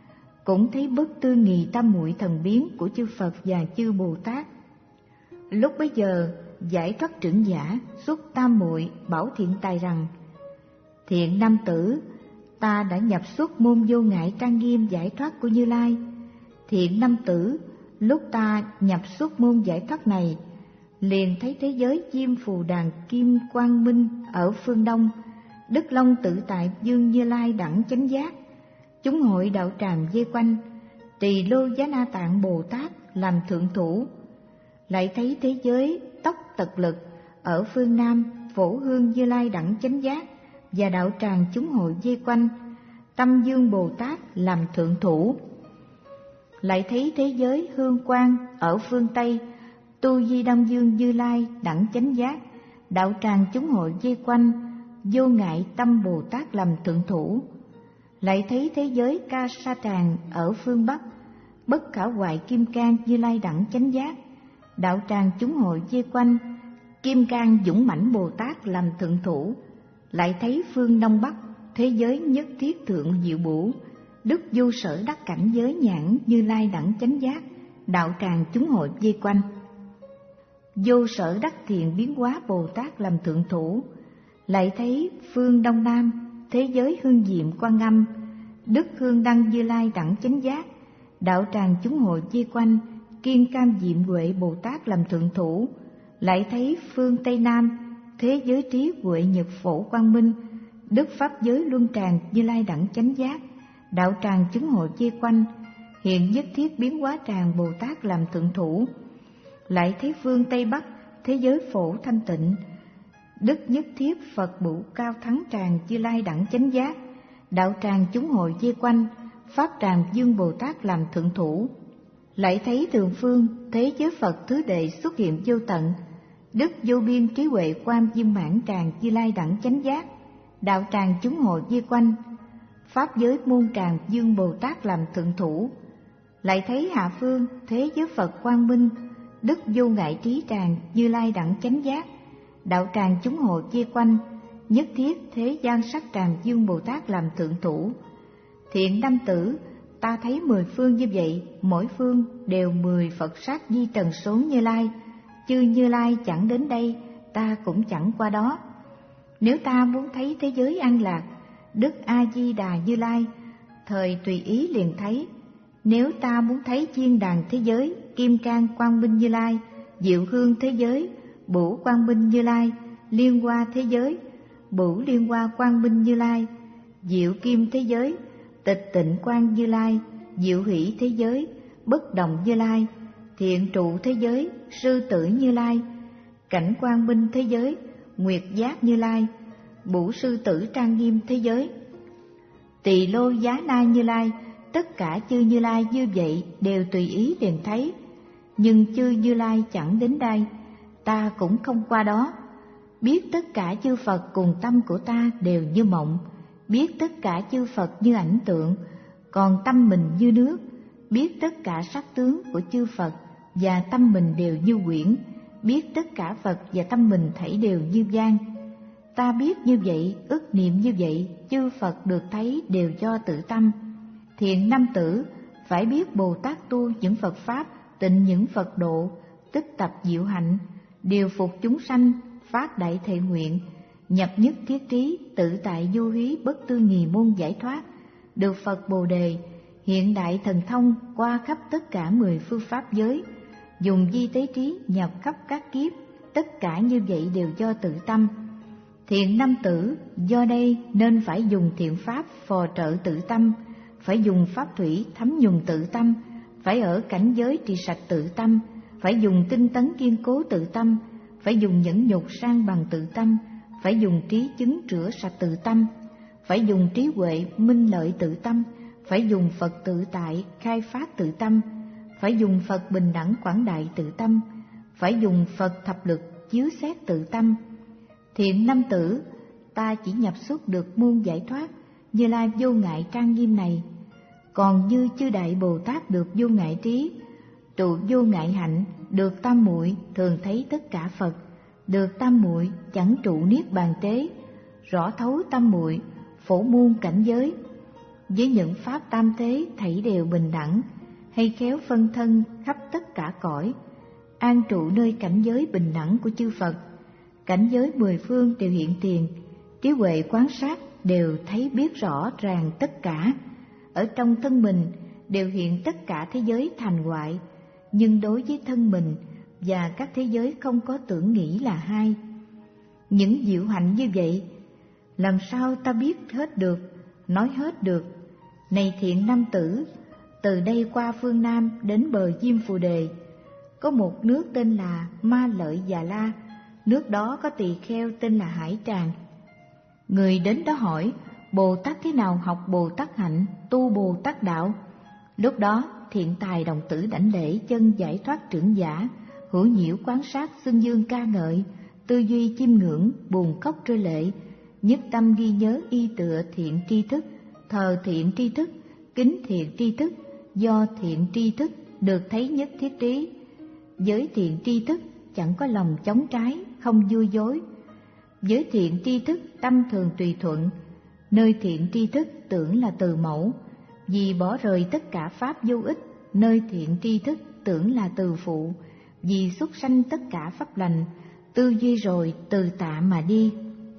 cũng thấy bất tư nghì tam muội thần biến của chư Phật và chư Bồ Tát. Lúc bấy giờ, giải thoát trưởng giả xuất tam muội bảo Thiện Tài rằng: Thiện nam tử, ta đã nhập xuất môn vô ngại trang nghiêm giải thoát của Như Lai. Thiện nam tử, lúc ta nhập xuất môn giải thoát này, liền thấy thế giới chim phù đàn kim quang minh ở phương đông, Đức Long tự tại dương Như Lai đẳng chánh giác, chúng hội đạo tràng vây quanh, Tỳ Lô Giá Na Tạng Bồ Tát làm thượng thủ. Lại thấy thế giới tóc tật lực ở phương nam, Phổ Hương Như Lai đẳng chánh giác và đạo tràng chúng hội vây quanh, Tâm Dương Bồ Tát làm thượng thủ. Lại thấy thế giới hương quang ở phương tây, Tu Di Đông Dương Như Lai đẳng chánh giác, đạo tràng chúng hội vây quanh, Vô Ngại Tâm Bồ Tát làm thượng thủ. Lại thấy thế giới Ca Sa Tràng ở phương bắc, Bất Khả Hoại Kim Cang Như Lai đẳng chánh giác, đạo tràng chúng hội vây quanh, Kim Cang Dũng Mãnh Bồ Tát làm thượng thủ. Lại thấy phương đông bắc, thế giới Nhất Thiết Thượng Diệu Bổ, Đức Vô Sở Đắc Cảnh Giới Nhãn Như Lai đẳng chánh giác, đạo tràng chúng hội vây quanh. Vô Sở Đắc Thiện Biến Hóa Bồ Tát làm thượng thủ. Lại thấy phương đông nam, thế giới Hương Diệm Quan Âm, Đức Hương Đăng Như Lai đẳng chánh giác, đạo tràng chúng hội vây quanh, Kiên Cam Diệm Huệ Bồ Tát làm thượng thủ. Lại thấy phương tây nam, thế giới Trí Huệ Nhật Phổ Quang Minh, Đức Pháp Giới Luân Tràng Như Lai đẳng chánh giác, đạo tràng chúng hội vây quanh, Hiện Nhất Thiết Biến Hóa Tràng Bồ Tát làm thượng thủ. Lại thấy phương tây bắc, thế giới Phổ Thanh Tịnh, Đức Nhất Thiết Phật Bửu Cao Thắng Tràng Như Lai đẳng chánh giác, đạo tràng chúng hội vây quanh, Pháp tràng Dương Bồ Tát làm thượng thủ. Lại thấy thường phương, thế giới Phật thứ đệ xuất hiện vô tận, Đức Vô Biên Trí Huệ Quan Viên Mãn Tràng Như Lai đẳng chánh giác, đạo tràng chúng hội vây quanh, Pháp giới môn tràng Dương Bồ Tát làm thượng thủ. Lại thấy hạ phương, thế giới Phật Quang Minh, Đức Vô Ngại Trí Tràng Như Lai đẳng chánh giác, đạo tràng chúng hội vây quanh, Nhất Thiết Thế Gian Sắc Tràng Dương Bồ Tát làm thượng thủ. Thiện nam tử, ta thấy mười phương như vậy, mỗi phương đều mười Phật sát di trần số Như Lai. Chư Như Lai chẳng đến đây, ta cũng chẳng qua đó. Nếu ta muốn thấy thế giới an lạc, Đức A Di Đà Như Lai thời tùy ý liền thấy. Nếu ta muốn thấy chiên đàn thế giới, Kim Cang Quang Minh Như Lai, Diệu Hương thế giới, Bửu Quang Minh Như Lai, Liên Hoa thế giới, Bửu Liên Hoa Quang Minh Như Lai, Diệu Kim thế giới, Tịch Tịnh Quang Như Lai, Diệu Hỷ thế giới, Bất Động Như Lai, Thiện Trụ thế giới, Sư Tử Như Lai, Cảnh Quang Minh thế giới, Nguyệt Giác Như Lai, Bửu Sư Tử Trang Nghiêm thế giới, Tỳ Lô Giá Na Như Lai. Tất cả chư Như Lai như vậy đều tùy ý liền thấy. Nhưng chư Như Lai chẳng đến đây, ta cũng không qua đó. Biết tất cả chư Phật cùng tâm của ta đều như mộng, biết tất cả chư Phật như ảnh tượng, còn tâm mình như nước. Biết tất cả sắc tướng của chư Phật và tâm mình đều như quyển, biết tất cả Phật và tâm mình thảy đều như vang. Ta biết như vậy, ức niệm như vậy, chư Phật được thấy đều do tự tâm. Thiện nam tử, phải biết Bồ Tát tu những Phật Pháp, tịnh những Phật độ, tức tập diệu hạnh, điều phục chúng sanh, phát đại thệ nguyện, nhập nhất thiết trí, tự tại vô hí bất tư nghì môn giải thoát, được Phật Bồ Đề, hiện đại thần thông qua khắp tất cả mười phương pháp giới, dùng di tế trí nhập khắp các kiếp, tất cả như vậy đều do tự tâm. Thiện nam tử, do đây nên phải dùng thiện pháp phò trợ tự tâm, phải dùng pháp thủy thấm nhuần tự tâm, phải ở cảnh giới trì sạch tự tâm, phải dùng tinh tấn kiên cố tự tâm, phải dùng nhẫn nhục sang bằng tự tâm, phải dùng trí chứng rửa sạch tự tâm, phải dùng trí huệ minh lợi tự tâm, phải dùng Phật tự tại khai phát tự tâm, phải dùng Phật bình đẳng quảng đại tự tâm, phải dùng Phật thập lực chiếu xét tự tâm. Thiện nam tử, ta chỉ nhập xuất được môn giải thoát Như Lai vô ngại trang nghiêm này. Còn như chư đại Bồ Tát được vô ngại trí, trụ vô ngại hạnh, được tam muội thường thấy tất cả Phật, được tam muội chẳng trụ niết bàn tế, rõ thấu tam muội phổ muôn cảnh giới, với những pháp tam thế thảy đều bình đẳng, hay khéo phân thân khắp tất cả cõi, an trụ nơi cảnh giới bình đẳng của chư Phật. Cảnh giới mười phương đều hiện tiền, trí huệ quán sát đều thấy biết rõ ràng tất cả. Ở trong thân mình đều hiện tất cả thế giới thành hoại, nhưng đối với thân mình và các thế giới không có tưởng nghĩ là hai. Những diệu hạnh như vậy, làm sao ta biết hết được, nói hết được? Này thiện nam tử, từ đây qua phương Nam đến bờ Diêm Phù Đề, có một nước tên là Ma Lợi Già La, nước đó có tỳ kheo tên là Hải Tràng. Người đến đó hỏi, Bồ Tát thế nào học Bồ Tát hạnh, tu Bồ Tát đạo? Lúc đó thiện tài đồng tử đảnh lễ chân giải thoát trưởng giả, hữu nhiễu quán sát xưng dương ca ngợi, tư duy chiêm ngưỡng buồn khóc rơi lệ, nhất tâm ghi nhớ y tựa thiện tri thức, thờ thiện tri thức, kính thiện tri thức, do thiện tri thức được thấy nhất thiết trí. Với thiện tri thức chẳng có lòng chống trái, không vui dối. Với thiện tri thức tâm thường tùy thuận, nơi thiện tri thức tưởng là từ mẫu. Vì bỏ rời tất cả pháp vô ích, nơi thiện tri thức tưởng là từ phụ. Vì xuất sanh tất cả pháp lành, tư duy rồi từ tạ mà đi.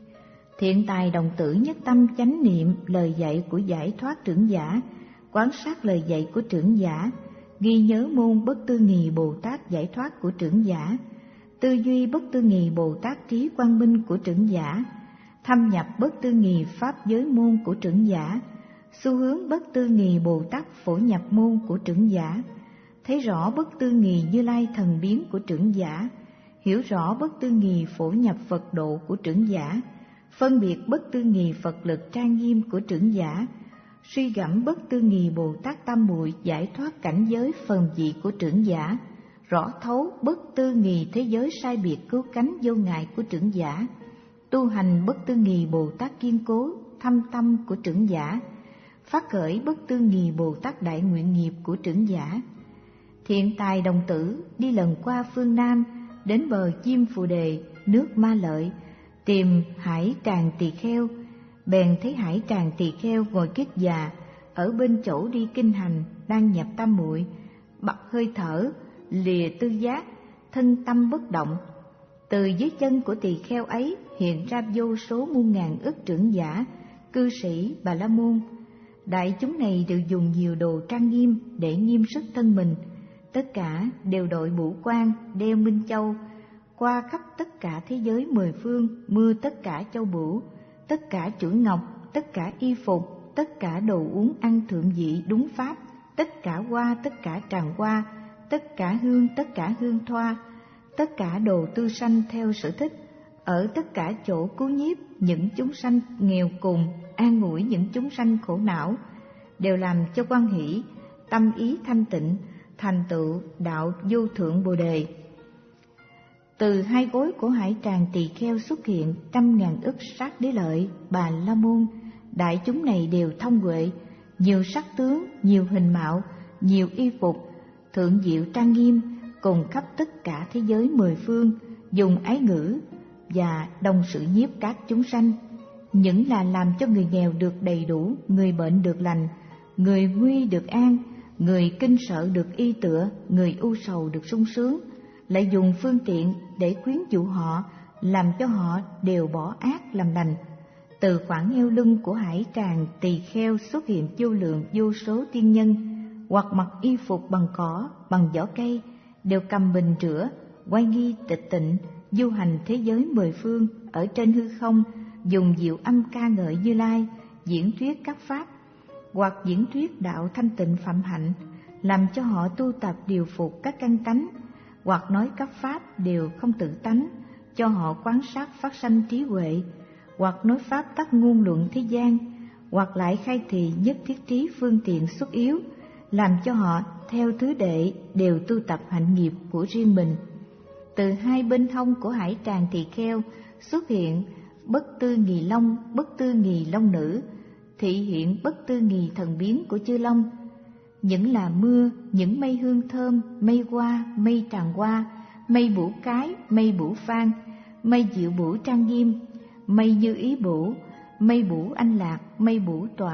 Thiện tài đồng tử nhất tâm chánh niệm lời dạy của giải thoát trưởng giả, quán sát lời dạy của trưởng giả, ghi nhớ môn bất tư nghì Bồ Tát giải thoát của trưởng giả, tư duy bất tư nghì Bồ Tát trí quang minh của trưởng giả, thâm nhập bất tư nghì pháp giới môn của trưởng giả, xu hướng bất tư nghì Bồ Tát phổ nhập môn của trưởng giả, thấy rõ bất tư nghì Như Lai thần biến của trưởng giả, hiểu rõ bất tư nghì phổ nhập Phật độ của trưởng giả, phân biệt bất tư nghì Phật lực trang nghiêm của trưởng giả, suy gẫm bất tư nghì Bồ Tát tam muội giải thoát cảnh giới phần dị của trưởng giả, rõ thấu bất tư nghì thế giới sai biệt cứu cánh vô ngại của trưởng giả, tu hành bất tư nghì Bồ Tát kiên cố thâm tâm của trưởng giả, phát khởi bất tư nghì Bồ Tát đại nguyện nghiệp của trưởng giả. Thiện tài đồng tử đi lần qua phương Nam đến bờ Diêm Phù Đề, nước Ma Lợi, tìm Hải Tràng tỳ kheo. Bèn thấy Hải Tràng tỳ kheo ngồi kiết già ở bên chỗ đi kinh hành, đang nhập tam muội, bật hơi thở, lìa tư giác, thân tâm bất động. Từ dưới chân của tỳ kheo ấy hiện ra vô số muôn ngàn ức trưởng giả, cư sĩ, Bà La Môn. Đại chúng này đều dùng nhiều đồ trang nghiêm để nghiêm sức thân mình, tất cả đều đội mũ quan, đeo minh châu, qua khắp tất cả thế giới mười phương, mưa tất cả châu bửu, tất cả chuỗi ngọc, tất cả y phục, tất cả đồ uống ăn thượng vị đúng pháp, tất cả hoa, tất cả tràng hoa, tất cả hương, tất cả hương thoa, tất cả đồ tư sanh theo sở thích, ở tất cả chỗ cứu nhiếp những chúng sanh nghèo cùng, an ủi những chúng sanh khổ não, đều làm cho quan hỷ, tâm ý thanh tịnh, thành tựu đạo vô thượng Bồ Đề. Từ hai gối của Hải Tràng tỳ kheo xuất hiện trăm ngàn ức sát đế lợi, Bà La Môn. Đại chúng này đều thông huệ, nhiều sắc tướng, nhiều hình mạo, nhiều y phục, thượng diệu trang nghiêm, cùng khắp tất cả thế giới mười phương, dùng ái ngữ và đồng sự nhiếp các chúng sanh. Những là làm cho người nghèo được đầy đủ, người bệnh được lành, người nguy được an, người kinh sợ được y tựa, người ưu sầu được sung sướng, lại dùng phương tiện để quyến dụ họ, làm cho họ đều bỏ ác làm lành. Từ khoảng eo lưng của Hải Tràng tỳ kheo xuất hiện vô lượng vô số tiên nhân, hoặc mặc y phục bằng cỏ, bằng vỏ cây, đều cầm bình rửa, oai nghi tịch tịnh, du hành thế giới mười phương, ở trên hư không, dùng diệu âm ca ngợi Như Lai, diễn thuyết các pháp, hoặc diễn thuyết đạo thanh tịnh phạm hạnh, làm cho họ tu tập điều phục các căn tánh, hoặc nói các pháp đều không tự tánh, cho họ quán sát phát sanh trí huệ, hoặc nói pháp tắc ngôn luận thế gian, hoặc lại khai thị nhất thiết trí phương tiện xuất yếu, làm cho họ theo thứ đệ đều tu tập hạnh nghiệp của riêng mình. Từ hai bên hông của Hải Tràng tỳ kheo xuất hiện bất tư nghì long, bất tư nghì long nữ, thị hiện bất tư nghì thần biến của chư long. Những là mưa, những mây hương thơm, mây hoa, mây tràng hoa, mây bủ cái, mây bủ phan, mây diệu bủ trang nghiêm, mây như ý bủ, mây bủ anh lạc, mây bủ tọa,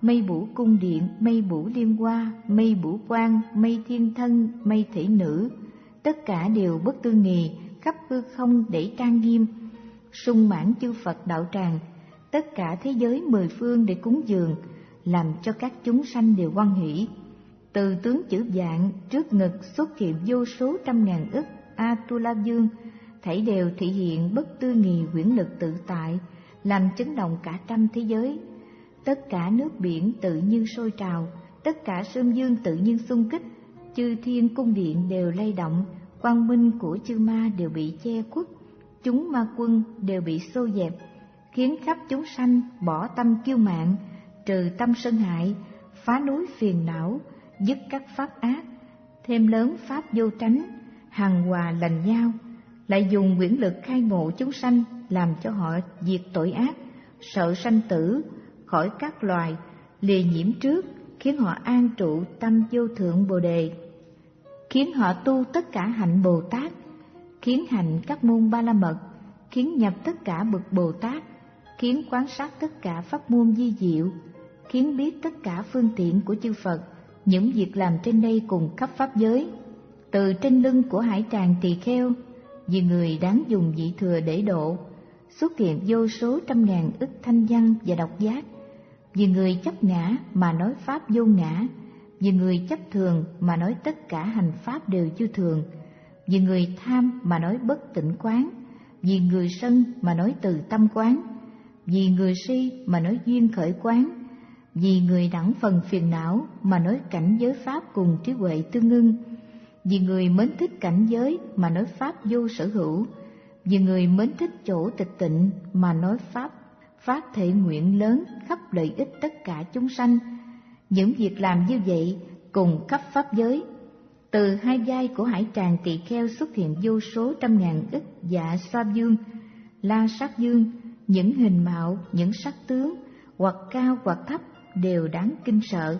mây bủ cung điện, mây bủ liên hoa, mây bủ quan, mây thiên thân, mây thể nữ, tất cả đều bất tư nghì khắp hư không để trang nghiêm, sung mãn chư Phật đạo tràng, tất cả thế giới mười phương để cúng dường, làm cho các chúng sanh đều hoan hỷ. Từ tướng chữ vạn trước ngực xuất hiện vô số trăm ngàn ức Atula dương, thảy đều thể hiện bất tư nghì quyển lực tự tại, làm chấn động cả trăm thế giới. Tất cả nước biển tự nhiên sôi trào, tất cả sơn dương tự nhiên xung kích, chư thiên cung điện đều lay động, quang minh của chư ma đều bị che khuất, chúng ma quân đều bị xô dẹp, khiến khắp chúng sanh bỏ tâm kiêu mạn, trừ tâm sân hại, phá núi phiền não, dứt các pháp ác, thêm lớn pháp vô tránh, hằng hòa lành nhau, lại dùng quyển lực khai ngộ chúng sanh, làm cho họ diệt tội ác, sợ sanh tử, khỏi các loài, lìa nhiễm trước, khiến họ an trụ tâm vô thượng Bồ đề, khiến họ tu tất cả hạnh Bồ Tát, khiến hành các môn Ba La Mật, khiến nhập tất cả bậc Bồ Tát, khiến quán sát tất cả pháp môn vi diệu, khiến biết tất cả phương tiện của chư Phật, những việc làm trên đây cùng khắp pháp giới. Từ trên lưng của hải tràng tỳ kheo, vì người đáng dùng vị thừa để độ, xuất hiện vô số trăm ngàn ức thanh văn và độc giác. Vì người chấp ngã mà nói pháp vô ngã, vì người chấp thường mà nói tất cả hành pháp đều vô thường, vì người tham mà nói bất tịnh quán, vì người sân mà nói từ tâm quán, vì người si mà nói duyên khởi quán, vì người đẳng phần phiền não mà nói cảnh giới pháp cùng trí huệ tương ưng, vì người mến thích cảnh giới mà nói pháp vô sở hữu, vì người mến thích chỗ tịch tịnh mà nói pháp phát thể nguyện lớn khắp lợi ích tất cả chúng sanh. Những việc làm như vậy cùng khắp pháp giới. Từ hai vai của hải tràng tỳ kheo xuất hiện vô số trăm ngàn ức dạ xoa dương, la sát dương, những hình mạo, những sắc tướng, hoặc cao hoặc thấp đều đáng kinh sợ.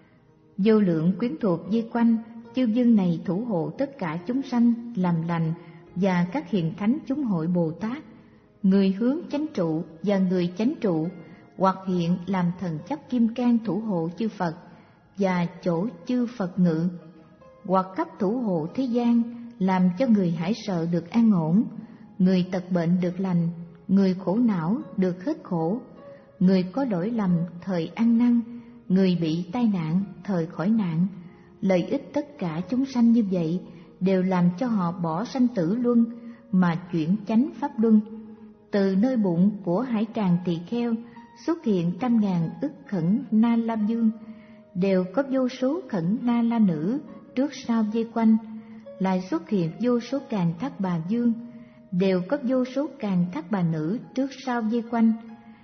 Vô lượng quyến thuộc vây quanh, chư dương này thủ hộ tất cả chúng sanh làm lành, và các hiền thánh chúng hội Bồ Tát, người hướng chánh trụ và người chánh trụ, hoặc hiện làm thần chấp kim cang thủ hộ chư Phật và chỗ chư Phật ngự, hoặc khắp thủ hộ thế gian, làm cho người hải sợ được an ổn, người tật bệnh được lành, người khổ não được hết khổ, người có lỗi lầm thời ăn năn, người bị tai nạn thời khỏi nạn. Lợi ích tất cả chúng sanh như vậy đều làm cho họ bỏ sanh tử luân mà chuyển chánh pháp luân. Từ nơi bụng của hải tràng tỳ kheo xuất hiện trăm ngàn ức khẩn na la dương, đều có vô số khẩn na la nữ trước sau vây quanh, lại xuất hiện vô số càn thác bà dương, đều có vô số càn thác bà nữ trước sau vây quanh,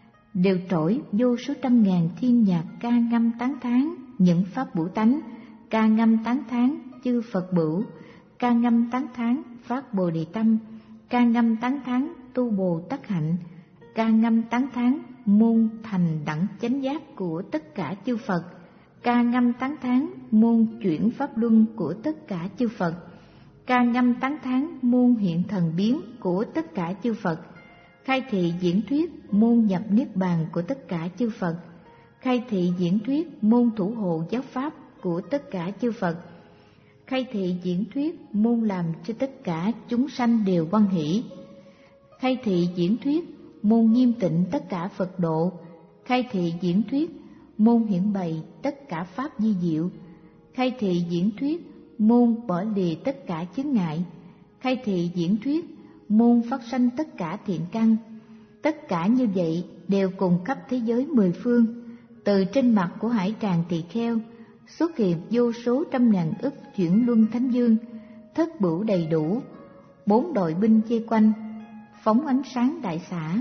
đều trỗi vô số trăm ngàn thiên nhạc ca ngâm tán thán những pháp bửu tánh, ca ngâm tán thán chư Phật bửu, ca ngâm tán thán phát Bồ Đề tâm, ca ngâm tán thán tu Bồ Tát hạnh, ca ngâm tán thán môn thành đẳng chánh giác của tất cả chư Phật, ca ngâm tán thán môn chuyển pháp luân của tất cả chư Phật, ca ngâm tán thán môn hiện thần biến của tất cả chư Phật, khai thị diễn thuyết môn nhập niết bàn của tất cả chư Phật, khai thị diễn thuyết môn thủ hộ giáo pháp của tất cả chư Phật, khai thị diễn thuyết môn làm cho tất cả chúng sanh đều hoan hỷ, khai thị diễn thuyết môn nghiêm tịnh tất cả Phật độ, khai thị diễn thuyết môn hiển bày tất cả pháp di diệu, khai thị diễn thuyết môn bỏ lìa tất cả chướng ngại, khai thị diễn thuyết môn phát sanh tất cả thiện căn. Tất cả như vậy đều cùng khắp thế giới mười phương. Từ trên mặt của hải tràng tỳ kheo xuất hiện vô số trăm ngàn ức chuyển luân thánh dương, thất bửu đầy đủ, bốn đội binh vây quanh, phóng ánh sáng đại xả.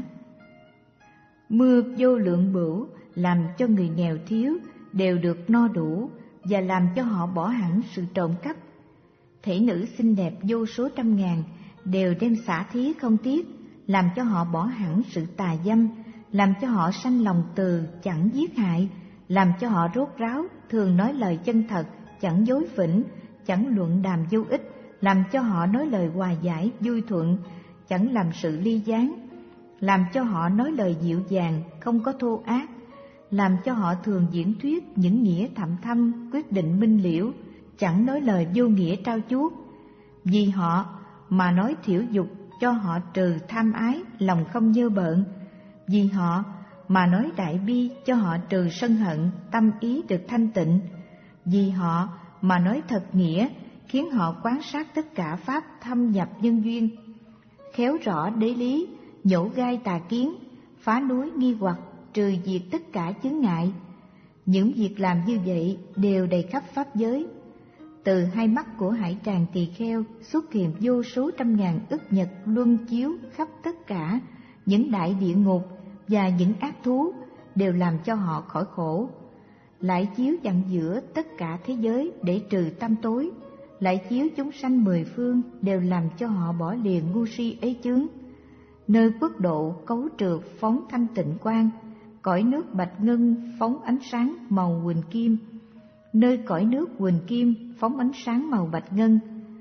Mưa vô lượng bửu làm cho người nghèo thiếu đều được no đủ, và làm cho họ bỏ hẳn sự trộm cắp. Thể nữ xinh đẹp vô số trăm ngàn đều đem xả thí không tiếc, làm cho họ bỏ hẳn sự tà dâm, làm cho họ sanh lòng từ chẳng giết hại, làm cho họ rốt ráo thường nói lời chân thật, chẳng dối phỉnh, chẳng luận đàm vô ích, làm cho họ nói lời hòa giải vui thuận, chẳng làm sự ly gián, làm cho họ nói lời dịu dàng không có thô ác, làm cho họ thường diễn thuyết những nghĩa thậm thâm, quyết định minh liễu, chẳng nói lời vô nghĩa trao chuốt. Vì họ mà nói thiểu dục cho họ trừ tham ái, lòng không dơ bợn. Vì họ mà nói đại bi cho họ trừ sân hận, tâm ý được thanh tịnh. Vì họ mà nói thật nghĩa khiến họ quán sát tất cả pháp thâm nhập nhân duyên, khéo rõ đế lý, nhổ gai tà kiến, phá núi nghi hoặc, trừ diệt tất cả chướng ngại. Những việc làm như vậy đều đầy khắp pháp giới. Từ hai mắt của Hải Tràng Tỳ Kheo xuất hiện vô số trăm ngàn ức nhật luân chiếu khắp tất cả những đại địa ngục và những ác thú, đều làm cho họ khỏi khổ. Lại chiếu chặn giữa tất cả thế giới để trừ tâm tối, lại chiếu chúng sanh mười phương, đều làm cho họ bỏ liền ngu si ấy chướng. Nơi quốc độ cấu trượt phóng thanh tịnh quang, cõi nước bạch ngân phóng ánh sáng màu huỳnh kim. Nơi cõi nước huỳnh kim phóng ánh sáng màu bạch ngân.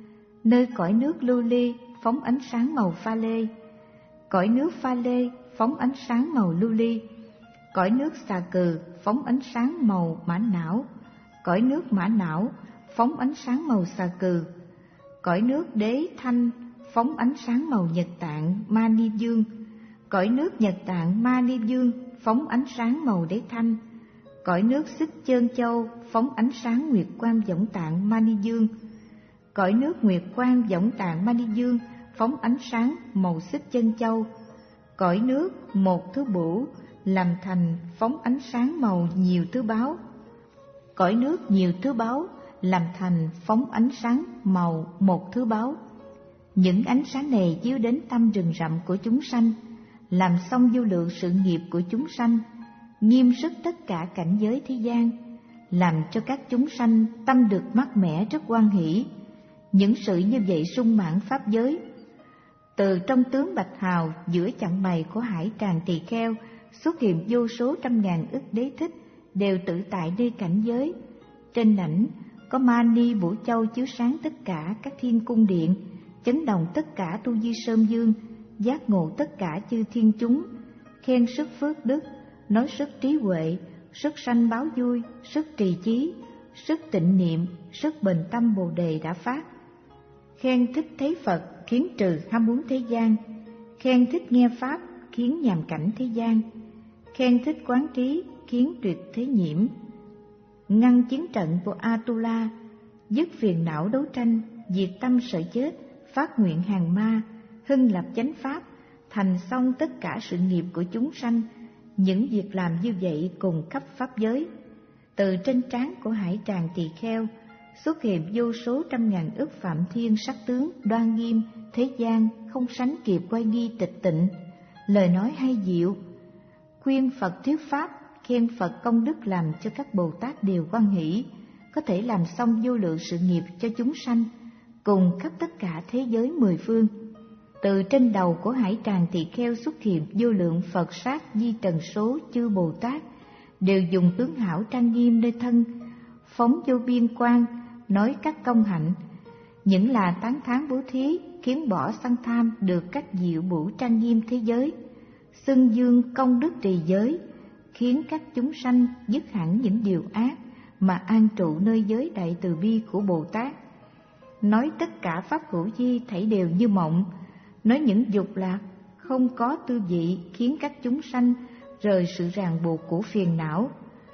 Nơi cõi nước lưu ly phóng ánh sáng màu pha lê. Cõi nước pha lê phóng ánh sáng màu lưu ly. Cõi nước xà cừ phóng ánh sáng màu mã não. Cõi nước mã não phóng ánh sáng màu xà cừ. Cõi nước đế thanh phóng ánh sáng màu nhật tạng ma ni dương. Cõi nước nhật tạng ma ni dương phóng ánh sáng màu đế thanh. Cõi nước xích chơn châu phóng ánh sáng nguyệt quang võng tạng ma ni dương. Cõi nước nguyệt quang võng tạng ma ni dương phóng ánh sáng màu xích chân châu. Cõi nước một thứ bửu làm thành phóng ánh sáng màu nhiều thứ báo. Cõi nước nhiều thứ báo làm thành phóng ánh sáng màu một thứ báo. Những ánh sáng này chiếu đến tâm rừng rậm của chúng sanh, làm xong vô lượng sự nghiệp của chúng sanh, nghiêm sức tất cả cảnh giới thế gian, làm cho các chúng sanh tâm được mát mẻ rất hoan hỷ. Những sự như vậy sung mãn pháp giới. Từ trong tướng bạch hào giữa chặng bày của Hải Tràng Tỳ Kheo xuất hiện vô số trăm ngàn ức đế thích, đều tự tại nơi cảnh giới. Trên đảnh có Ma Ni Vũ Châu chiếu sáng tất cả các thiên cung điện, chấn động tất cả tu di sơn dương, giác ngộ tất cả chư thiên chúng, khen sức phước đức, nói sức trí huệ, sức sanh báo vui, sức trì chí, sức tịnh niệm, sức bền tâm bồ đề đã phát. Khen thích thấy Phật khiến trừ ham muốn thế gian, khen thích nghe pháp khiến nhàm cảnh thế gian, khen thích quán trí khiến tuyệt thế nhiễm. Ngăn chiến trận của Atula, dứt phiền não đấu tranh, diệt tâm sợ chết, phát nguyện hàng ma, hưng lập chánh pháp, thành xong tất cả sự nghiệp của chúng sanh. Những việc làm như vậy cùng khắp pháp giới. Từ trên trán của Hải Tràng Tỳ Kheo xuất hiện vô số trăm ngàn ức phạm thiên sắc tướng đoan nghiêm, thế gian không sánh kịp quay nghi tịch tịnh, lời nói hay diệu, khuyên Phật thuyết pháp, khen Phật công đức làm cho các Bồ Tát đều hoan hỷ, có thể làm xong vô lượng sự nghiệp cho chúng sanh, cùng khắp tất cả thế giới mười phương. Từ trên đầu của Hải Tràng Tỳ Kheo xuất hiện vô lượng Phật sát di trần số chư Bồ Tát, đều dùng tướng hảo trang nghiêm nơi thân, phóng vô biên quang, nói các công hạnh, những là tán thán bố thí, khiến bỏ sân tham được các diệu bửu trang nghiêm thế giới, xưng dương công đức trì giới, khiến các chúng sanh dứt hẳn những điều ác mà an trụ nơi giới đại từ bi của Bồ Tát. Nói tất cả pháp hữu vi thảy đều như mộng, nói những dục lạc không có tư vị, khiến các chúng sanh rời sự ràng buộc của phiền não.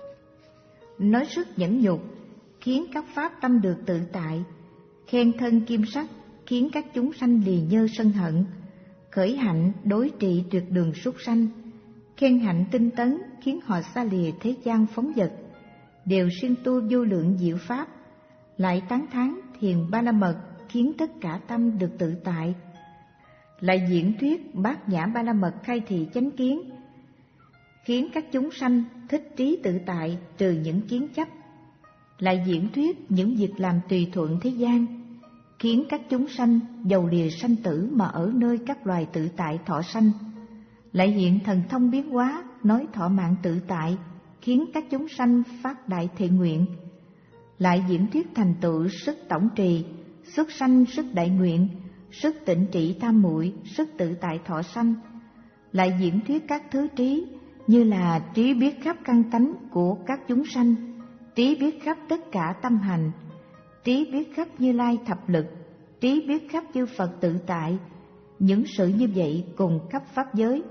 Nói sức nhẫn nhục, khiến các pháp tâm được tự tại, khen thân kim sắc, khiến các chúng sanh lìa nhơ sân hận, khởi hạnh đối trị tuyệt đường súc sanh, khen hạnh tinh tấn, khiến họ xa lìa thế gian phóng dật, đều siêng tu vô lượng diệu pháp, lại tán thán thiền ba la mật, khiến tất cả tâm được tự tại, lại diễn thuyết bát nhã ba la mật khai thị chánh kiến, khiến các chúng sanh thích trí tự tại, trừ những kiến chấp, lại diễn thuyết những việc làm tùy thuận thế gian, khiến các chúng sanh dầu lìa sanh tử mà ở nơi các loài tự tại thọ sanh, lại hiện thần thông biến hóa, nói thọ mạng tự tại, khiến các chúng sanh phát đại thệ nguyện, lại diễn thuyết thành tựu sức tổng trì, sức sanh sức đại nguyện, sức tịnh trị tam muội, sức tự tại thọ sanh, lại diễn thuyết các thứ trí, như là trí biết khắp căn tánh của các chúng sanh, trí biết khắp tất cả tâm hành, trí biết khắp Như Lai thập lực, trí biết khắp chư Phật tự tại. Những sự như vậy cùng khắp pháp giới.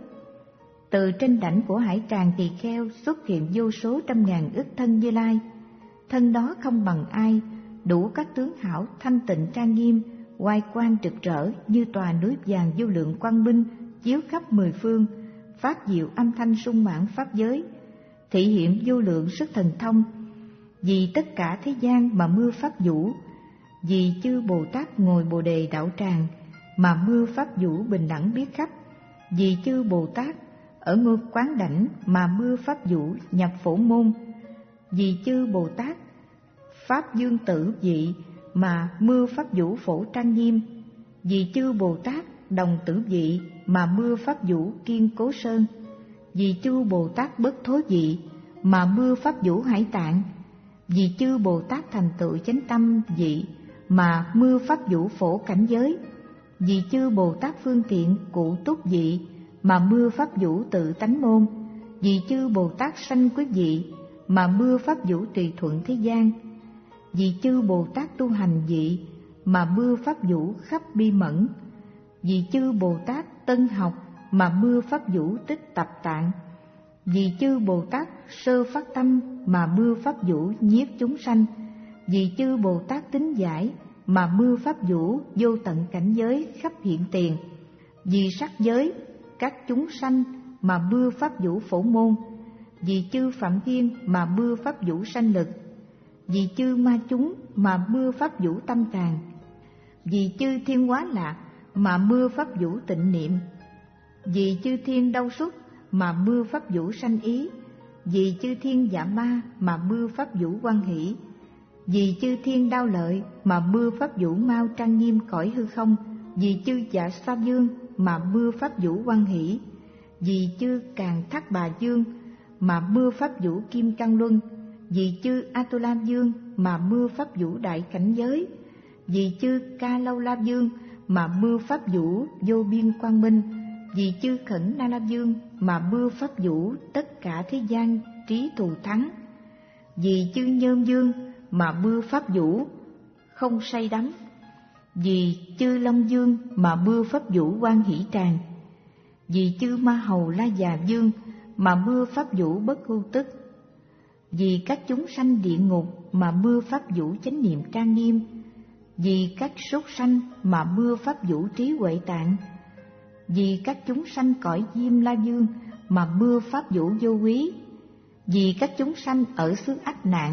Từ trên đảnh của hải tràng tỳ kheo xuất hiện vô số trăm ngàn ức thân Như Lai. Thân đó không bằng ai, đủ các tướng hảo thanh tịnh trang nghiêm, oai quang rực rỡ như tòa núi vàng vô lượng quang minh chiếu khắp mười phương, phát diệu âm thanh sung mãn pháp giới, thị hiện vô lượng sức thần thông. Vì tất cả thế gian mà mưa pháp vũ, vì chư Bồ Tát ngồi Bồ đề đạo tràng mà mưa pháp vũ bình đẳng biết khắp, vì chư Bồ Tát ở ngôi quán đảnh mà mưa pháp vũ nhập phổ môn, vì chư Bồ Tát pháp dương tử vị mà mưa pháp vũ phổ trang nghiêm, vì chư Bồ Tát đồng tử vị mà mưa pháp vũ kiên cố sơn, vì chư Bồ Tát bất thối vị mà mưa pháp vũ hải tạng, vì chư Bồ Tát thành tựu chánh tâm vị mà mưa pháp vũ phổ cảnh giới, vì chư Bồ Tát phương tiện cụ túc vị mà mưa pháp vũ tự tánh môn, vì chư Bồ Tát sanh quý vị mà mưa pháp vũ tùy thuận thế gian, vì chư Bồ Tát tu hành vị mà mưa pháp vũ khắp bi mẫn, vì chư Bồ Tát tân học mà mưa pháp vũ tích tập tạng, vì chư Bồ Tát sơ phát tâm mà mưa pháp vũ nhiếp chúng sanh, vì chư Bồ Tát tín giải mà mưa pháp vũ vô tận cảnh giới khắp hiện tiền, vì sắc giới các chúng sanh mà mưa pháp vũ phổ môn, vì chư phạm thiên mà mưa pháp vũ sanh lực, vì chư ma chúng mà mưa pháp vũ tâm tràng, vì chư thiên hóa lạc mà mưa pháp vũ tịnh niệm, vì chư thiên đau xuất mà mưa pháp vũ sanh ý, vì chư thiên dạ ma mà mưa pháp vũ hoan hỷ, vì chư thiên đau lợi mà mưa pháp vũ mau trang nghiêm cõi hư không, vì chư dạ sa dương mà mưa pháp vũ hoan hỷ, vì chư càn thác bà dương mà mưa pháp vũ kim cang luân, vì chư Atula dương mà mưa pháp vũ đại cảnh giới, vì chư Ca Lâu La dương mà mưa pháp vũ vô biên quang minh, vì chư Khẩn Na La dương mà mưa pháp vũ tất cả thế gian trí thù thắng, vì chư Nhơn dương mà mưa pháp vũ không say đắm, vì chư Long dương mà mưa pháp vũ hoan hỷ tràng, vì chư Ma Hầu La Già dương mà mưa pháp vũ bất ưu tức, vì các chúng sanh địa ngục mà mưa pháp vũ chánh niệm trang nghiêm, vì các súc sanh mà mưa pháp vũ trí huệ tạng, vì các chúng sanh cõi Diêm La dương mà mưa pháp vũ vô quý, vì các chúng sanh ở xứ ách nạn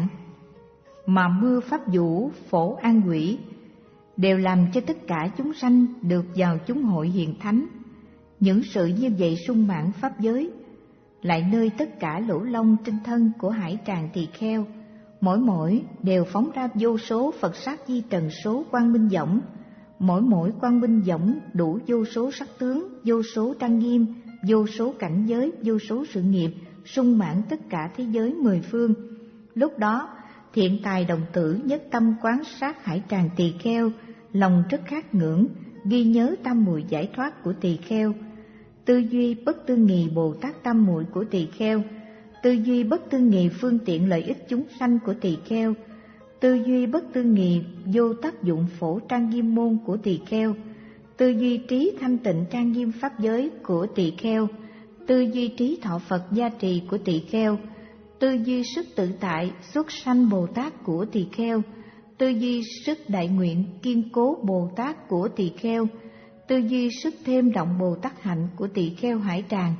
mà mưa pháp vũ phổ an quỷ, đều làm cho tất cả chúng sanh được vào chúng hội hiền thánh. Những sự như vậy sung mãn pháp giới, lại nơi tất cả lỗ lông trên thân của hải tràng tỳ kheo, mỗi mỗi đều phóng ra vô số Phật sát di trần số quang minh võng, mỗi mỗi quang minh võng đủ vô số sắc tướng, vô số trang nghiêm, vô số cảnh giới, vô số sự nghiệp, sung mãn tất cả thế giới mười phương. Lúc đó thiện tài đồng tử nhất tâm quán sát hải tràng tỳ kheo, lòng rất khát ngưỡng, ghi nhớ tam muội giải thoát của tỳ kheo, tư duy bất tư nghì Bồ Tát tam muội của tỳ kheo, tư duy bất tư nghì phương tiện lợi ích chúng sanh của tỳ kheo, tư duy bất tư nghì vô tác dụng phổ trang nghiêm môn của tỳ kheo, tư duy trí thanh tịnh trang nghiêm pháp giới của tỳ kheo, tư duy trí thọ Phật gia trì của tỳ kheo, tư duy sức tự tại xuất sanh Bồ Tát của tỳ kheo, tư duy sức đại nguyện kiên cố Bồ Tát của tỳ kheo, tư duy sức thêm động Bồ Tát hạnh của tỳ kheo hải tràng.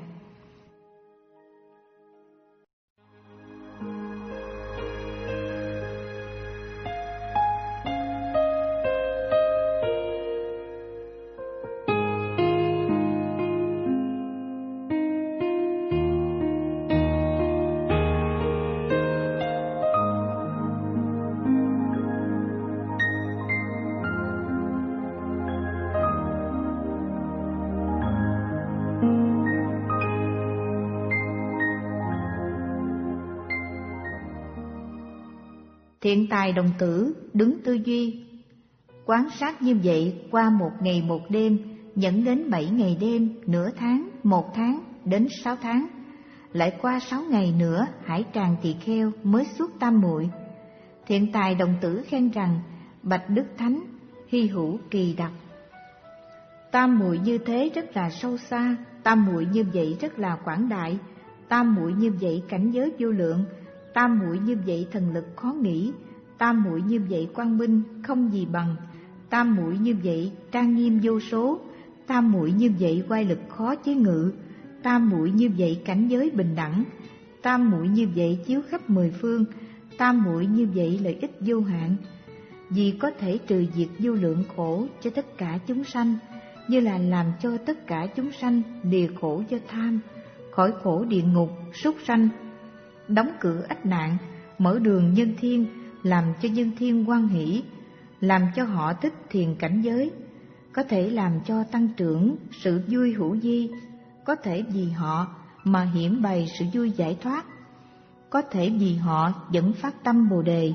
Thiện tài đồng tử đứng tư duy, quán sát như vậy qua một ngày một đêm, dẫn đến bảy ngày đêm, nửa tháng, một tháng, đến sáu tháng. lại qua sáu ngày nữa Hải Tràng Tỳ Kheo mới xuất tam muội. Thiện tài đồng tử khen rằng: bạch Đức Thánh, hy hữu kỳ đặc. Tam muội như thế rất là sâu xa, tam muội như vậy rất là quảng đại, tam muội như vậy cảnh giới vô lượng, tam muội như vậy thần lực khó nghĩ, tam muội như vậy quang minh không gì bằng, tam muội như vậy trang nghiêm vô số, tam muội như vậy oai lực khó chế ngự, tam muội như vậy cảnh giới bình đẳng, tam muội như vậy chiếu khắp mười phương, tam muội như vậy lợi ích vô hạn, vì có thể trừ diệt vô lượng khổ cho tất cả chúng sanh, như là làm cho tất cả chúng sanh lìa khổ do tham, khỏi khổ địa ngục, súc sanh, đóng cửa ách nạn, mở đường nhân thiên, làm cho nhân thiên hoan hỷ, làm cho họ thích thiền cảnh giới, có thể làm cho tăng trưởng sự vui hữu vi, có thể vì họ mà hiển bày sự vui giải thoát, có thể vì họ dẫn phát tâm Bồ đề,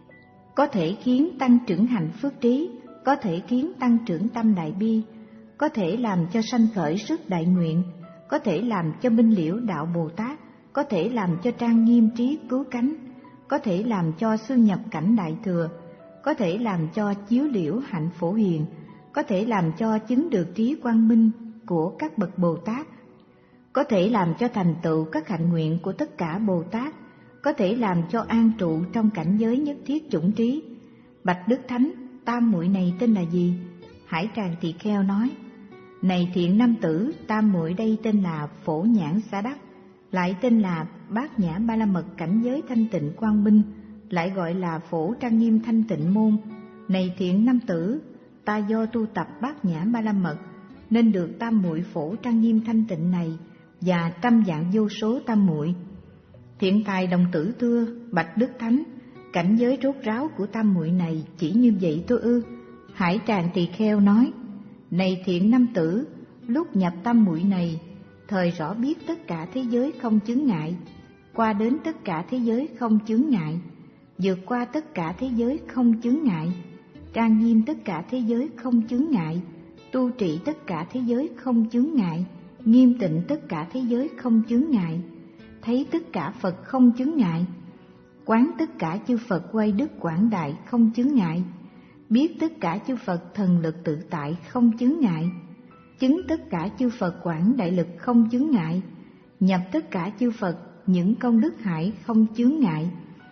có thể khiến tăng trưởng hạnh phước trí, có thể khiến tăng trưởng tâm đại bi, có thể làm cho sanh khởi sức đại nguyện, có thể làm cho minh liễu đạo Bồ Tát, có thể làm cho trang nghiêm trí cứu cánh, có thể làm cho xương nhập cảnh đại thừa, có thể làm cho chiếu liễu hạnh phổ hiền, có thể làm cho chứng được trí quang minh của các bậc Bồ Tát, có thể làm cho thành tựu các hạnh nguyện của tất cả Bồ Tát, có thể làm cho an trụ trong cảnh giới nhất thiết chủng trí. Bạch Đức Thánh, tam muội này tên là gì? Hải Tràng Tỳ Kheo nói: này thiện nam tử, tam muội đây tên là Phổ Nhãn Xá Đắc, lại tên là Bát Nhã Ba La Mật cảnh giới thanh tịnh quang minh, lại gọi là Phổ Trang Nghiêm Thanh Tịnh Môn. Này thiện nam tử, ta do tu tập Bát Nhã Ba La Mật nên được tam muội Phổ Trang Nghiêm Thanh Tịnh này và trăm dạng vô số tam muội. Thiện tài đồng tử thưa: bạch Đức Thánh, cảnh giới rốt ráo của tam muội này chỉ như vậy thôi ư? Hải Tràng Tỳ Kheo nói: này thiện nam tử, lúc nhập tam muội này, thời rõ biết tất cả thế giới không chướng ngại, qua đến tất cả thế giới không chướng ngại, vượt qua tất cả thế giới không chướng ngại, trang nghiêm tất cả thế giới không chướng ngại, tu trị tất cả thế giới không chướng ngại, nghiêm tịnh tất cả thế giới không chướng ngại, thấy tất cả Phật không chướng ngại, quán tất cả chư Phật oai đức quảng đại không chướng ngại, biết tất cả chư Phật thần lực tự tại không chướng ngại, chứng tất cả chư Phật quảng đại lực không chướng ngại, nhập tất cả chư Phật những công đức hải không chướng ngại,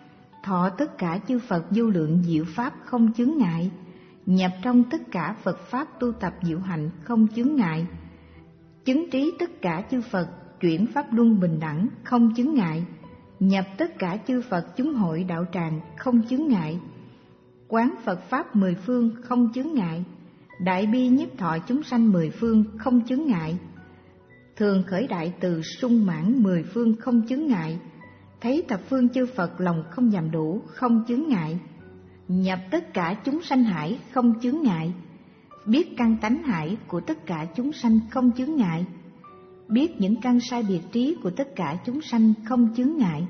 thọ tất cả chư Phật vô lượng diệu pháp không chướng ngại, nhập trong tất cả Phật pháp tu tập diệu hạnh không chướng ngại, chứng trí tất cả chư Phật chuyển pháp luân bình đẳng không chướng ngại, nhập tất cả chư Phật chúng hội đạo tràng không chướng ngại, quán Phật pháp mười phương không chướng ngại, đại bi nhiếp thọ chúng sanh mười phương không chướng ngại, thường khởi đại từ sung mãn mười phương không chướng ngại, thấy thập phương chư Phật lòng không dàm đủ không chướng ngại, nhập tất cả chúng sanh hải không chướng ngại, biết căn tánh hải của tất cả chúng sanh không chướng ngại, biết những căn sai biệt trí của tất cả chúng sanh không chướng ngại.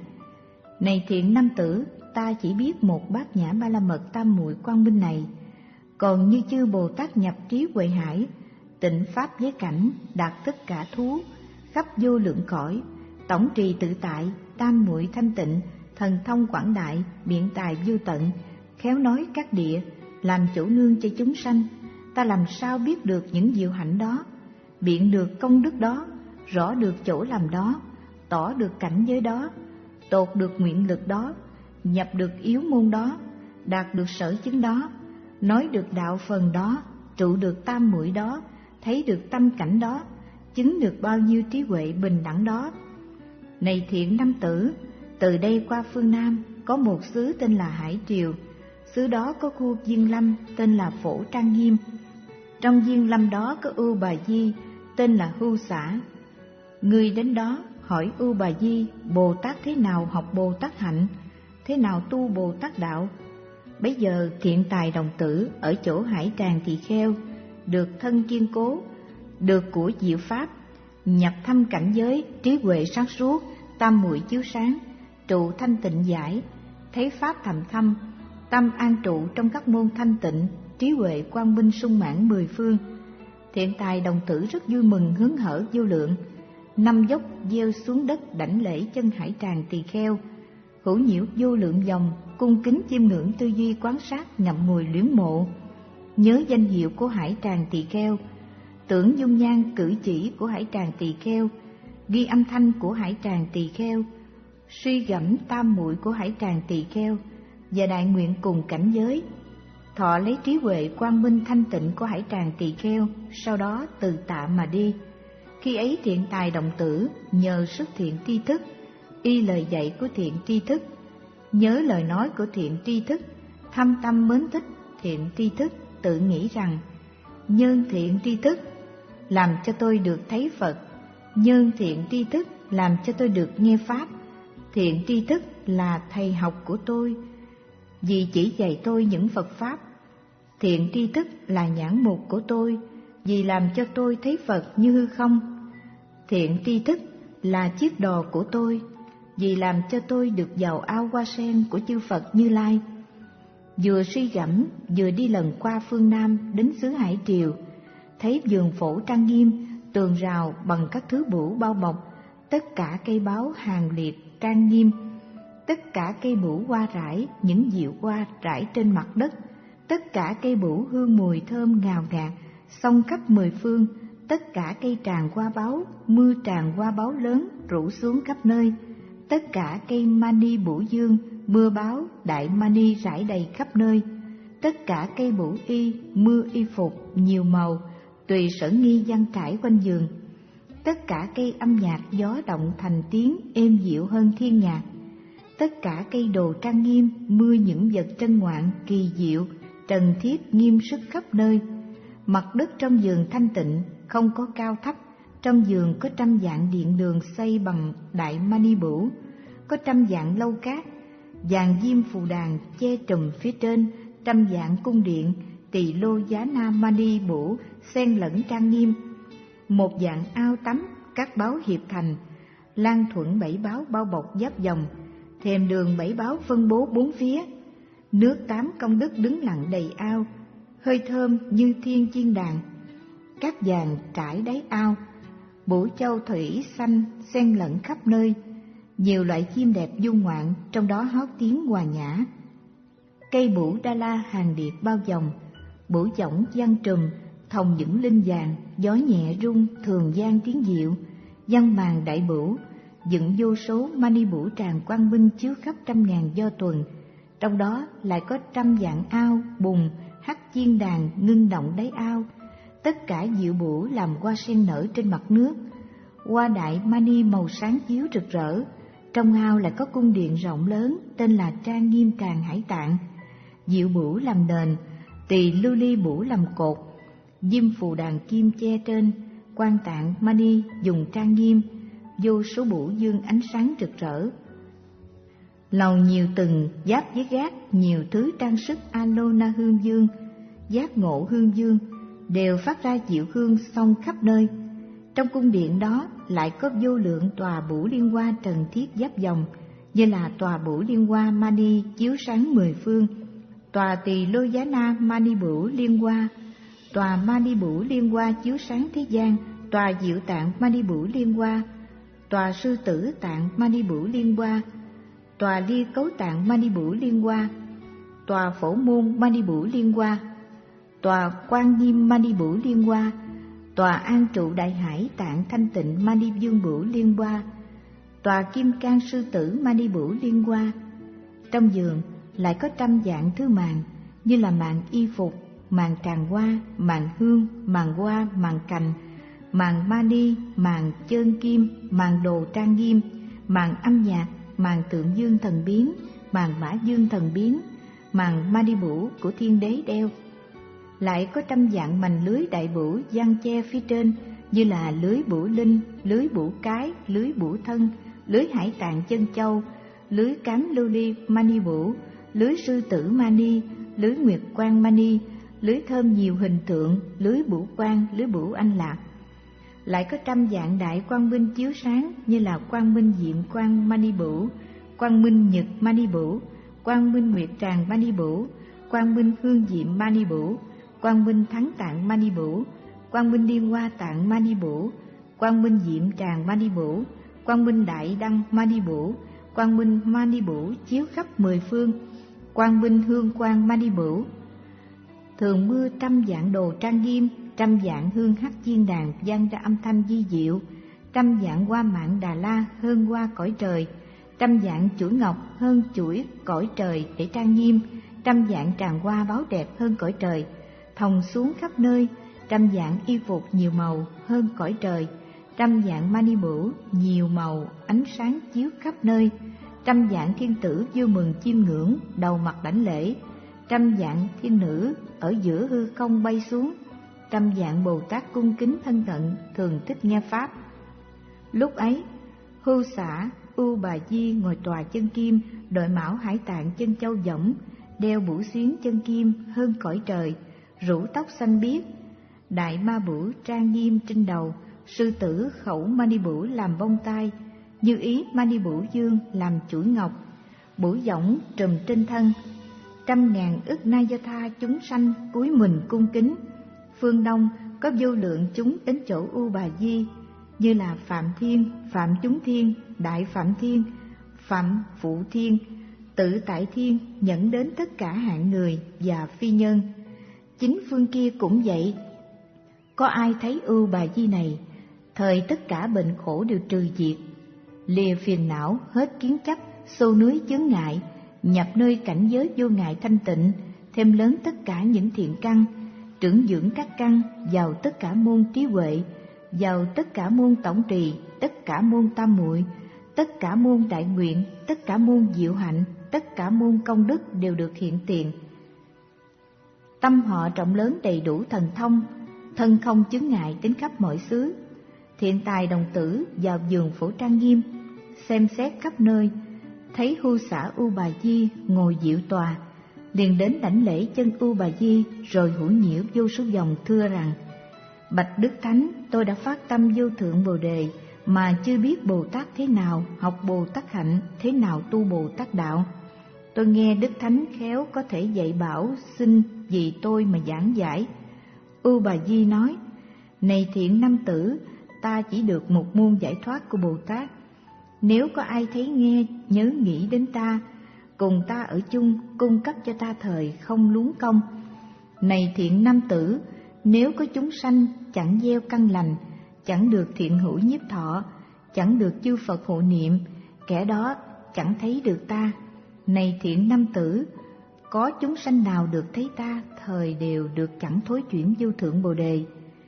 Này thiện nam tử, ta chỉ biết một Bát Nhã Ba La Mật tam muội quang minh này, còn như chư Bồ Tát nhập trí huệ hải, tịnh pháp giới cảnh, đạt tất cả thú, khắp vô lượng cõi, tổng trì tự tại, tam muội thanh tịnh, thần thông quảng đại, biện tài vô tận, khéo nói các địa, làm chỗ nương cho chúng sanh. Ta làm sao biết được những diệu hạnh đó, biện được công đức đó, rõ được chỗ làm đó, tỏ được cảnh giới đó, tột được nguyện lực đó, nhập được yếu môn đó, đạt được sở chứng đó, nói được đạo phần đó, trụ được tam muội đó, thấy được tâm cảnh đó, chứng được bao nhiêu trí huệ bình đẳng đó. Này thiện nam tử, từ đây qua phương Nam có một xứ tên là Hải Triều, xứ đó có khu Diên Lâm tên là Phổ Trang Nghiêm, trong Diên Lâm đó có Ưu Bà Di tên là Hưu Xả. Người đến đó hỏi Ưu Bà Di: Bồ Tát thế nào học Bồ Tát hạnh, thế nào tu Bồ Tát đạo? Bấy giờ thiện tài đồng tử ở chỗ Hải Tràng Tỳ Kheo được thân kiên cố, được của diệu pháp, nhập thâm cảnh giới, trí huệ sáng suốt, tam muội chiếu sáng, trụ thanh tịnh giải, thấy pháp thầm thâm, tâm an trụ trong các môn thanh tịnh, trí huệ quang minh sung mãn mười phương. Thiện tài đồng tử rất vui mừng hớn hở vô lượng, năm dốc gieo xuống đất đảnh lễ chân hải tràng tỳ kheo, hữu nhiễu vô lượng dòng cung kính chiêm ngưỡng tư duy quán sát ngậm ngùi luyến mộ, nhớ danh hiệu của hải tràng tỳ kheo, tưởng dung nhan cử chỉ của hải tràng tỳ kheo, ghi âm thanh của hải tràng tỳ kheo, suy gẫm tam muội của hải tràng tỳ kheo và đại nguyện cùng cảnh giới, thọ lấy trí huệ quang minh thanh tịnh của hải tràng tỳ kheo, sau đó từ tạ mà đi. Khi ấy thiện tài đồng tử nhờ sức thiện tri thức, y lời dạy của thiện tri thức, nhớ lời nói của thiện tri thức, thâm tâm mến thích thiện tri thức, tự nghĩ rằng nhân thiện tri thức làm cho tôi được thấy Phật, nhân thiện tri thức làm cho tôi được nghe Pháp, thiện tri thức là thầy học của tôi vì chỉ dạy tôi những Phật Pháp, thiện tri thức là nhãn mục của tôi vì làm cho tôi thấy Phật như hư không, thiện tri thức là chiếc đò của tôi vì làm cho tôi được vào ao hoa sen của chư Phật Như Lai. Vừa suy gẫm vừa đi lần qua phương Nam đến xứ Hải Triều, thấy vườn phổ trang nghiêm, tường rào bằng các thứ bửu bao bọc, tất cả cây báo hàng liệt trang nghiêm, tất cả cây bửu hoa rải những diệu hoa rải trên mặt đất, tất cả cây bửu hương mùi thơm ngào ngạt xông khắp mười phương, tất cả cây tràng hoa báo, mưa tràng hoa báo lớn rủ xuống khắp nơi, tất cả cây mani bửu dương, mưa báo đại mani rải đầy khắp nơi, tất cả cây bửu y, mưa y phục nhiều màu tùy sở nghi dang trải quanh vườn, tất cả cây âm nhạc gió động thành tiếng êm dịu hơn thiên nhạc, tất cả cây đồ trang nghiêm mưa những vật trân ngoạn kỳ diệu trần thiết nghiêm sức khắp nơi. Mặt đất trong vườn thanh tịnh, không có cao thấp, trong vườn có trăm dạng điện đường xây bằng đại mani bửu, có trăm dạng lâu cát, vàng diêm phù đàn che trùm phía trên, trăm dạng cung điện tỳ lô giá na mani bửu xen lẫn trang nghiêm, một dạng ao tắm các báo hiệp thành, lan thuận bảy báo bao bọc giáp vòng, thềm đường bảy báo phân bố bốn phía, nước tám công đức đứng lặng đầy ao, hơi thơm như thiên chiên đàn, cát vàng trải đáy ao, bửu châu thủy xanh xen lẫn khắp nơi, nhiều loại chim đẹp du ngoạn trong đó hót tiếng hòa nhã. Cây bửu đa la hàng điệp bao vòng, bửu võng giăng trùm thòng những linh vàng, gió nhẹ rung thường gian tiếng diệu, văn màn đại bửu dựng vô số mani bửu tràng quang minh chiếu khắp trăm ngàn do tuần, trong đó lại có trăm dạng ao bùn hắc chiên đàn ngưng động đáy ao, tất cả diệu bửu làm hoa sen nở trên mặt nước, hoa đại mani màu sáng chiếu rực rỡ. Trong ao lại có cung điện rộng lớn tên là Trang Nghiêm Tràng Hải Tạng, diệu bửu làm nền, tỳ lưu ly bửu làm cột, diêm phù đàn kim che trên, quan tạng mani dùng trang nghiêm, vô số bửu dương ánh sáng rực rỡ. Lầu nhiều tầng giáp với gác nhiều thứ trang sức alona hương dương, giác ngộ hương dương đều phát ra diệu hương xông khắp nơi. Trong cung điện đó lại có vô lượng tòa bửu liên hoa trần thiết giáp vòng, như là tòa bửu liên hoa mani chiếu sáng mười phương, tòa tỳ lô giá na mani bửu liên hoa, tòa mani bửu liên hoa chiếu sáng thế gian, tòa diệu tạng mani bửu liên hoa, tòa sư tử tạng mani bửu liên hoa, tòa ly cấu tạng mani bửu liên hoa, tòa phổ môn mani bửu liên hoa, tòa quan nghiêm mani bửu liên hoa, tòa an trụ đại hải tạng thanh tịnh mani dương bửu liên hoa, tòa kim cang sư tử mani bửu liên hoa. Trong vườn lại có trăm dạng thứ màn, như là màn y phục, màn tràng hoa, màn hương, màn hoa, màn cành, màn mani, màn chơn kim, màn đồ trang nghiêm, màn âm nhạc, màn tượng dương thần biến, màn mã dương thần biến, màn mani bửu của thiên đế đeo. Lại có trăm dạng mành lưới đại bửu giăng che phía trên, như là lưới bửu linh, lưới bửu cái, lưới bửu thân, lưới hải tạng chân châu, lưới cám lưu ly mani bửu, lưới sư tử mani, lưới nguyệt quang mani, lưới thơm nhiều hình tượng, lưới bửu quang, lưới bửu anh lạc. Lại có trăm dạng đại quang minh chiếu sáng, như là quang minh diệm quang mani bửu, quang minh nhật mani bửu, quang minh nguyệt tràng mani bửu, quang minh hương diệm mani bửu, quang minh thắng tạng mani bửu, quang minh liên hoa tạng mani bửu, Quang Minh Diệm Tràng Mani Bủ, Quang Minh Đại Đăng Mani Bủ, Quang Minh Mani Bủ chiếu khắp mười phương, Quang Minh Hương Quang Mani Bủ. Thường mưa trăm dạng đồ trang nghiêm, trăm dạng hương hắc chiên đàn vang ra âm thanh di diệu, trăm dạng hoa mạn Đà La hơn hoa cõi trời, trăm dạng chuỗi ngọc hơn chuỗi cõi trời để trang nghiêm, trăm dạng tràng hoa báo đẹp hơn cõi trời, thòng xuống khắp nơi, trăm dạng y phục nhiều màu hơn cõi trời, trăm dạng mani bửu nhiều màu ánh sáng chiếu khắp nơi, trăm dạng thiên tử vui mừng chiêm ngưỡng đầu mặt đảnh lễ, trăm dạng thiên nữ ở giữa hư không bay xuống, trăm dạng Bồ Tát cung kính thân cận thường thích nghe pháp. Lúc ấy Hưu Xả U Bà Di ngồi tòa chân kim, đội mão hải tạng chân châu võng, đeo bửu xuyến chân kim hơn cõi trời, rủ tóc xanh biếc, đại ma bửu trang nghiêm trên đầu, sư tử khẩu mani bửu làm bông tai, như ý mani bửu dương làm chuỗi ngọc, bửu võng trùm trên thân. Trăm ngàn ức na do tha chúng sanh cúi mình cung kính. Phương Đông có vô lượng chúng đến chỗ U Bà Di, như là Phạm Thiên, Phạm Chúng Thiên, Đại Phạm Thiên, Phạm Phụ Thiên, Tự Tại Thiên, dẫn đến tất cả hạng người và phi nhân. Chính phương kia cũng vậy. Có ai thấy U Bà Di này, thời tất cả bệnh khổ đều trừ diệt, lìa phiền não, hết kiến chấp, xô núi chướng ngại, nhập nơi cảnh giới vô ngại thanh tịnh, thêm lớn tất cả những thiện căn, trưởng dưỡng các căn, vào tất cả môn trí huệ, vào tất cả môn tổng trì, tất cả môn tam muội, tất cả môn đại nguyện, tất cả môn diệu hạnh, tất cả môn công đức đều được hiện tiền. Tâm họ rộng lớn đầy đủ thần thông, thân không chướng ngại đến khắp mọi xứ. Thiện tài đồng tử vào giường phổ trang nghiêm, xem xét khắp nơi, thấy Hưu Xả U Bà Di ngồi diệu tòa, liền đến đảnh lễ chân U Bà Di, rồi hữu nhiễu vô số dòng thưa rằng: Bạch Đức Thánh, tôi đã phát tâm vô thượng Bồ Đề, mà chưa biết Bồ Tát thế nào học Bồ Tát hạnh, thế nào tu Bồ Tát đạo. Tôi nghe Đức Thánh khéo có thể dạy bảo, xin vì tôi mà giảng giải. U Bà Di nói: Này thiện nam tử, ta chỉ được một môn giải thoát của Bồ Tát. Nếu có ai thấy nghe nhớ nghĩ đến ta, cùng ta ở chung, cung cấp cho ta thời không luống công. Này thiện nam tử, nếu có chúng sanh chẳng gieo căn lành, chẳng được thiện hữu nhiếp thọ, chẳng được chư Phật hộ niệm, kẻ đó chẳng thấy được ta. Này thiện nam tử, có chúng sanh nào được thấy ta, thời đều được chẳng thối chuyển vô thượng Bồ Đề.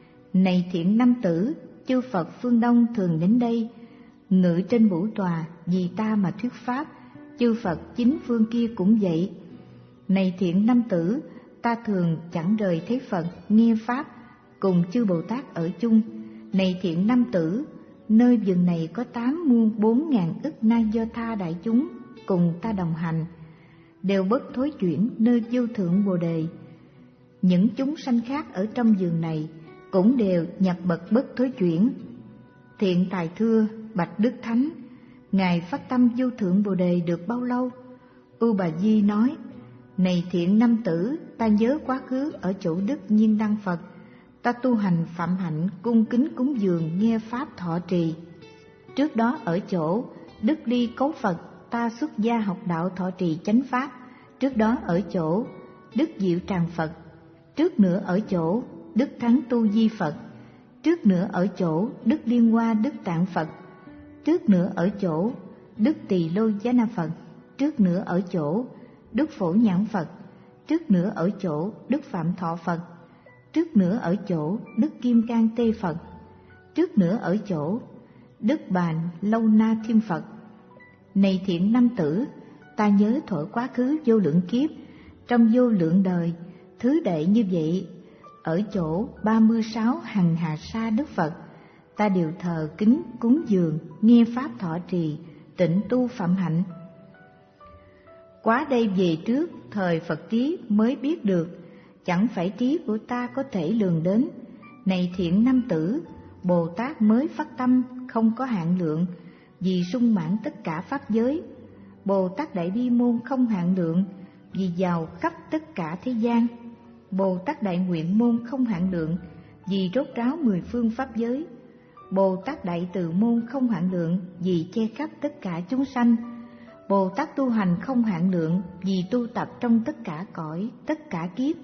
Này thiện nam tử, chư Phật phương Đông thường đến đây, ngự trên vũ tòa vì ta mà thuyết pháp, chư Phật chính phương kia cũng vậy. Này thiện nam tử, ta thường chẳng rời thấy Phật nghe pháp, cùng chư Bồ Tát ở chung. Này thiện nam tử, nơi vườn này có tám muôn bốn ngàn ức na do tha đại chúng cùng ta đồng hành, đều bất thối chuyển nơi vô thượng Bồ Đề. Những chúng sanh khác ở trong vườn này cũng đều nhập bậc bất thối chuyển. Thiện tài thưa: Bạch Đức Thánh, Ngài phát tâm vô thượng Bồ Đề được bao lâu? U Bà Di nói: Này thiện nam tử, ta nhớ quá khứ ở chỗ Đức Nhiên Đăng Phật, ta tu hành phạm hạnh, cung kính cúng dường, nghe pháp thọ trì. Trước đó ở chỗ Đức Ly Cấu Phật, ta xuất gia học đạo thọ trì chánh pháp. Trước đó ở chỗ Đức Diệu Tràng Phật. Trước nữa ở chỗ Đức Thắng Tu Di Phật. Trước nữa ở chỗ Đức Liên Hoa Đức Tạng Phật. Trước nữa ở chỗ Đức Tỳ Lô Giá Na Phật. Trước nữa ở chỗ Đức Phổ Nhãn Phật. Trước nữa ở chỗ Đức Phạm Thọ Phật. Trước nữa ở chỗ Đức Kim Cang Tê Phật. Trước nữa ở chỗ Đức Bàn Lâu Na Thiên Phật. Này thiện nam tử, ta nhớ thuở quá khứ vô lượng kiếp, trong vô lượng đời, thứ đệ như vậy, ở chỗ ba mươi sáu hằng hà sa Đức Phật, ta đều thờ kính cúng dường, nghe pháp thọ trì, tịnh tu phạm hạnh. Quá đây về trước, thời Phật trí mới biết được, chẳng phải trí của ta có thể lường đến. Này thiện nam tử, Bồ Tát mới phát tâm không có hạn lượng, vì sung mãn tất cả pháp giới. Bồ Tát Đại Bi Môn không hạn lượng, vì giàu khắp tất cả thế gian. Bồ Tát Đại Nguyện Môn không hạn lượng, vì rốt ráo mười phương pháp giới. Bồ Tát Đại Từ Môn không hạn lượng vì che khắp tất cả chúng sanh. Bồ Tát tu hành không hạn lượng vì tu tập trong tất cả cõi, tất cả kiếp.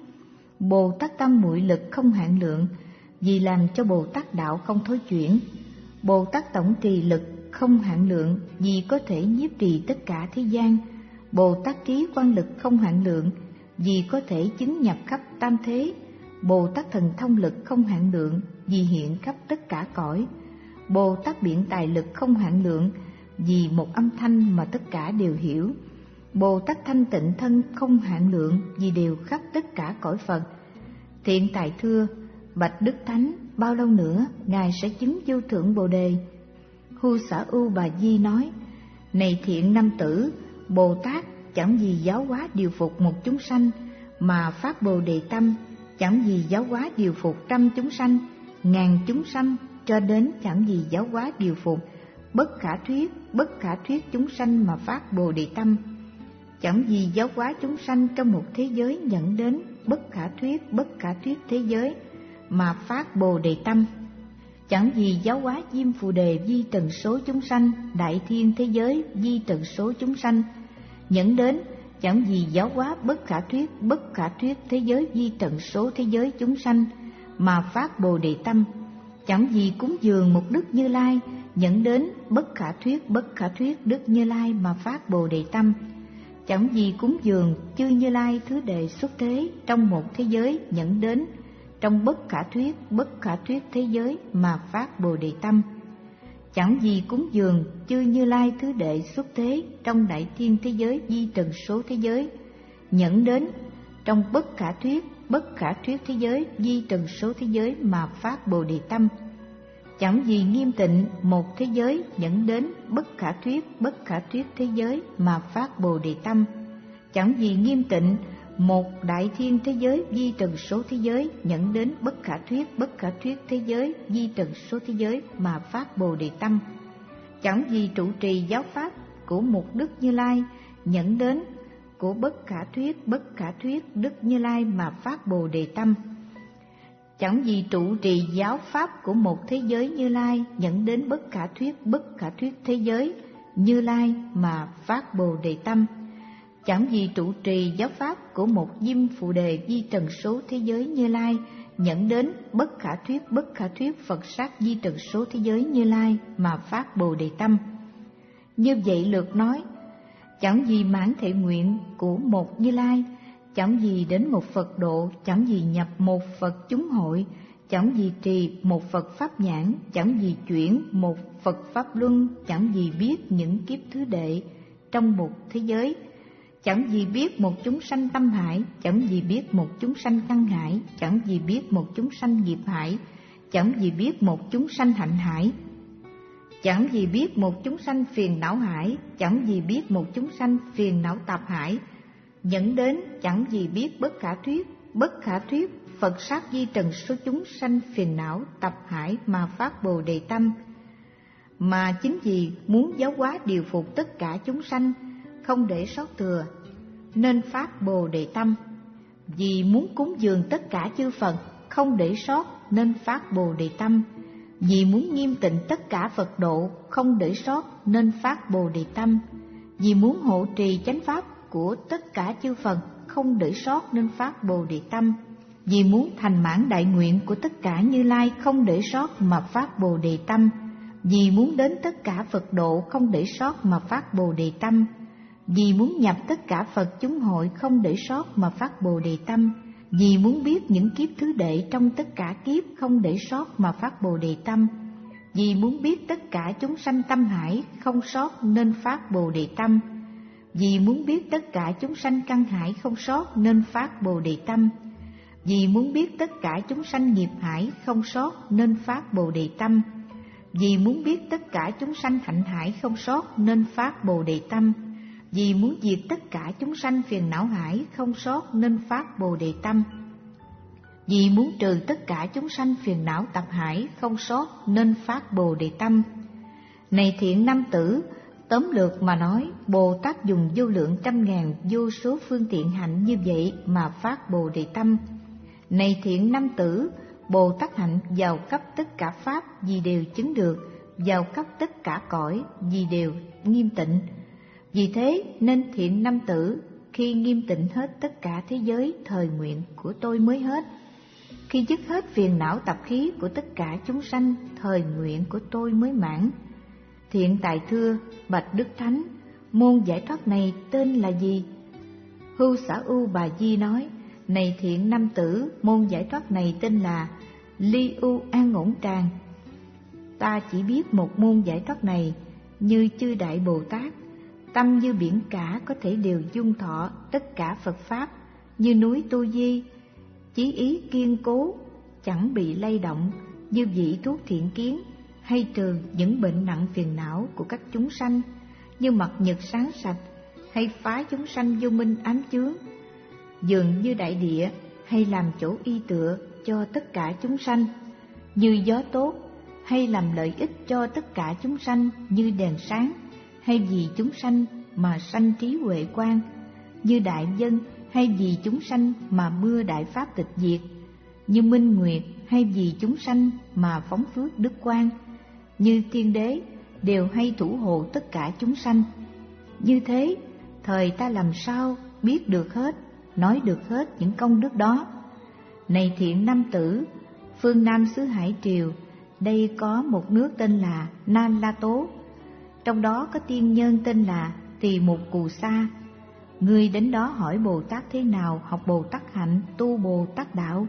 Bồ Tát Tâm Muội Lực không hạn lượng vì làm cho Bồ Tát đạo không thối chuyển. Bồ Tát Tổng Trì Lực không hạn lượng vì có thể nhiếp trì tất cả thế gian. Bồ Tát Trí Quang Lực không hạn lượng vì có thể chứng nhập khắp tam thế. Bồ Tát Thần Thông Lực không hạn lượng vì hiện khắp tất cả cõi. Bồ Tát Biện Tài Lực không hạn lượng vì một âm thanh mà tất cả đều hiểu. Bồ Tát Thanh Tịnh Thân không hạn lượng vì đều khắp tất cả cõi Phật. Thiện Tài thưa: Bạch Đức Thánh, bao lâu nữa Ngài sẽ chứng vô thượng Bồ Đề? Hu Xả U Bà Di nói: Này thiện nam tử, Bồ Tát chẳng vì giáo hóa điều phục một chúng sanh mà phát Bồ Đề tâm, chẳng vì giáo hóa điều phục trăm chúng sanh, ngàn chúng sanh, cho đến chẳng vì giáo hóa điều phục bất khả thuyết, bất khả thuyết chúng sanh mà phát Bồ Đề tâm. Chẳng vì giáo hóa chúng sanh trong một thế giới dẫn đến bất khả thuyết, bất khả thuyết thế giới mà phát Bồ Đề tâm. Chẳng vì giáo hóa Diêm Phù Đề vi trần số chúng sanh, đại thiên thế giới vi trần số chúng sanh, dẫn đến chẳng vì giáo hóa bất khả thuyết, bất khả thuyết thế giới vi trần số thế giới chúng sanh mà phát Bồ Đề tâm. Chẳng vì cúng dường một Đức Như Lai dẫn đến bất khả thuyết, bất khả thuyết Đức Như Lai mà phát Bồ Đề tâm. Chẳng vì cúng dường chư Như Lai thứ đệ xuất thế trong một thế giới dẫn đến trong bất khả thuyết, bất khả thuyết thế giới mà phát Bồ Đề tâm. Chẳng vì cúng dường chư Như Lai thứ đệ xuất thế trong đại thiên thế giới vi trần số thế giới dẫn đến trong bất khả thuyết, bất khả thuyết thế giới vi trần số thế giới mà phát Bồ Đề tâm. Chẳng vì nghiêm tịnh một thế giới dẫn đến bất khả thuyết, bất khả thuyết thế giới mà phát Bồ Đề tâm. Chẳng vì nghiêm tịnh một đại thiên thế giới vi trần số thế giới dẫn đến bất khả thuyết, bất khả thuyết thế giới vi trần số thế giới mà phát Bồ Đề tâm. Chẳng vì trụ trì giáo pháp của một Đức Như Lai dẫn đến của bất khả thuyết, bất khả thuyết Đức Như Lai mà phát Bồ Đề tâm. Chẳng vì trụ trì giáo pháp của một thế giới Như Lai dẫn đến bất khả thuyết, bất khả thuyết thế giới Như Lai mà phát Bồ Đề tâm. Chẳng vì trụ trì giáo pháp của một Diêm Phù Đề vi trần số thế giới Như Lai dẫn đến bất khả thuyết, bất khả thuyết Phật sát vi trần số thế giới Như Lai mà phát Bồ Đề tâm. Như vậy lượt nói: Chẳng vì mãn thệ nguyện của một Như Lai, chẳng vì đến một Phật độ, chẳng vì nhập một Phật chúng hội, chẳng vì trì một Phật pháp nhãn, chẳng vì chuyển một Phật pháp luân, chẳng vì biết những kiếp thứ đệ trong một thế giới, chẳng vì biết một chúng sanh tâm hải, chẳng vì biết một chúng sanh căn hải, chẳng vì biết một chúng sanh nghiệp hải, chẳng vì biết một chúng sanh hạnh hải, chẳng vì biết một chúng sanh phiền não hải, chẳng vì biết một chúng sanh phiền não tập hải, dẫn đến chẳng vì biết bất khả thuyết, bất khả thuyết Phật sát vi trần số chúng sanh phiền não tập hải mà phát Bồ Đề tâm. Mà chính vì muốn giáo hóa điều phục tất cả chúng sanh không để sót thừa nên phát Bồ Đề tâm. Vì muốn cúng dường tất cả chư Phật không để sót nên phát Bồ Đề tâm. Vì muốn nghiêm tịnh tất cả Phật độ không để sót nên phát Bồ Đề tâm. Vì muốn hộ trì chánh pháp của tất cả chư Phật không để sót nên phát Bồ Đề tâm. Vì muốn thành mãn đại nguyện của tất cả Như Lai không để sót mà phát Bồ Đề tâm. Vì muốn đến tất cả Phật độ không để sót mà phát Bồ Đề tâm. Vì muốn nhập tất cả Phật chúng hội không để sót mà phát Bồ Đề tâm. Vì muốn biết những kiếp thứ đệ trong tất cả kiếp không để sót mà phát Bồ Đề tâm. Vì muốn biết tất cả chúng sanh tâm hải không sót nên phát Bồ Đề tâm. Vì muốn biết tất cả chúng sanh căn hải không sót nên phát Bồ Đề tâm. Vì muốn biết tất cả chúng sanh nghiệp hải không sót nên phát Bồ Đề tâm. Vì muốn biết tất cả chúng sanh hạnh hải không sót nên phát Bồ Đề tâm. Vì muốn diệt tất cả chúng sanh phiền não hải không sót nên phát Bồ Đề tâm. Vì muốn trừ tất cả chúng sanh phiền não tập hải không sót nên phát Bồ Đề tâm. Này thiện nam tử, tóm lược mà nói, Bồ Tát dùng vô lượng trăm ngàn vô số phương tiện hạnh như vậy mà phát Bồ Đề tâm. Này thiện nam tử, Bồ Tát hạnh vào khắp tất cả pháp vì đều chứng được, vào khắp tất cả cõi vì đều nghiêm tịnh. Vì thế nên thiện nam tử, khi nghiêm tịnh hết tất cả thế giới, thời nguyện của tôi mới hết. Khi dứt hết phiền não tập khí của tất cả chúng sanh, thời nguyện của tôi mới mãn. Thiện tài thưa: bạch Đức Thánh, môn giải thoát này tên là gì? Hưu Xả U Bà Di nói: này thiện nam tử, môn giải thoát này tên là Ly U An Ổn Tràng. Ta chỉ biết một môn giải thoát này, như chư Đại Bồ Tát, tâm như biển cả có thể đều dung thọ tất cả Phật Pháp, như núi Tu Di, chí ý kiên cố, chẳng bị lay động, như vị thuốc thiện kiến, hay trừ những bệnh nặng phiền não của các chúng sanh, như mặt nhật sáng sạch, hay phá chúng sanh vô minh ám chướng, dường như đại địa, hay làm chỗ y tựa cho tất cả chúng sanh, như gió tốt, hay làm lợi ích cho tất cả chúng sanh, như đèn sáng, hay vì chúng sanh mà sanh trí huệ quang, như đại dân, hay vì chúng sanh mà mưa đại pháp tịch diệt, như minh nguyệt, hay vì chúng sanh mà phóng phước đức quang, như thiên đế, đều hay thủ hộ tất cả chúng sanh. Như thế, thời ta làm sao biết được hết, nói được hết những công đức đó. Này thiện nam tử, phương Nam xứ Hải Triều, đây có một nước tên là Na La Tố, trong đó có tiên nhân tên là Tỳ Mục Cù Sa. Ngươi đến đó hỏi Bồ Tát thế nào học Bồ Tát hạnh, tu Bồ Tát đạo.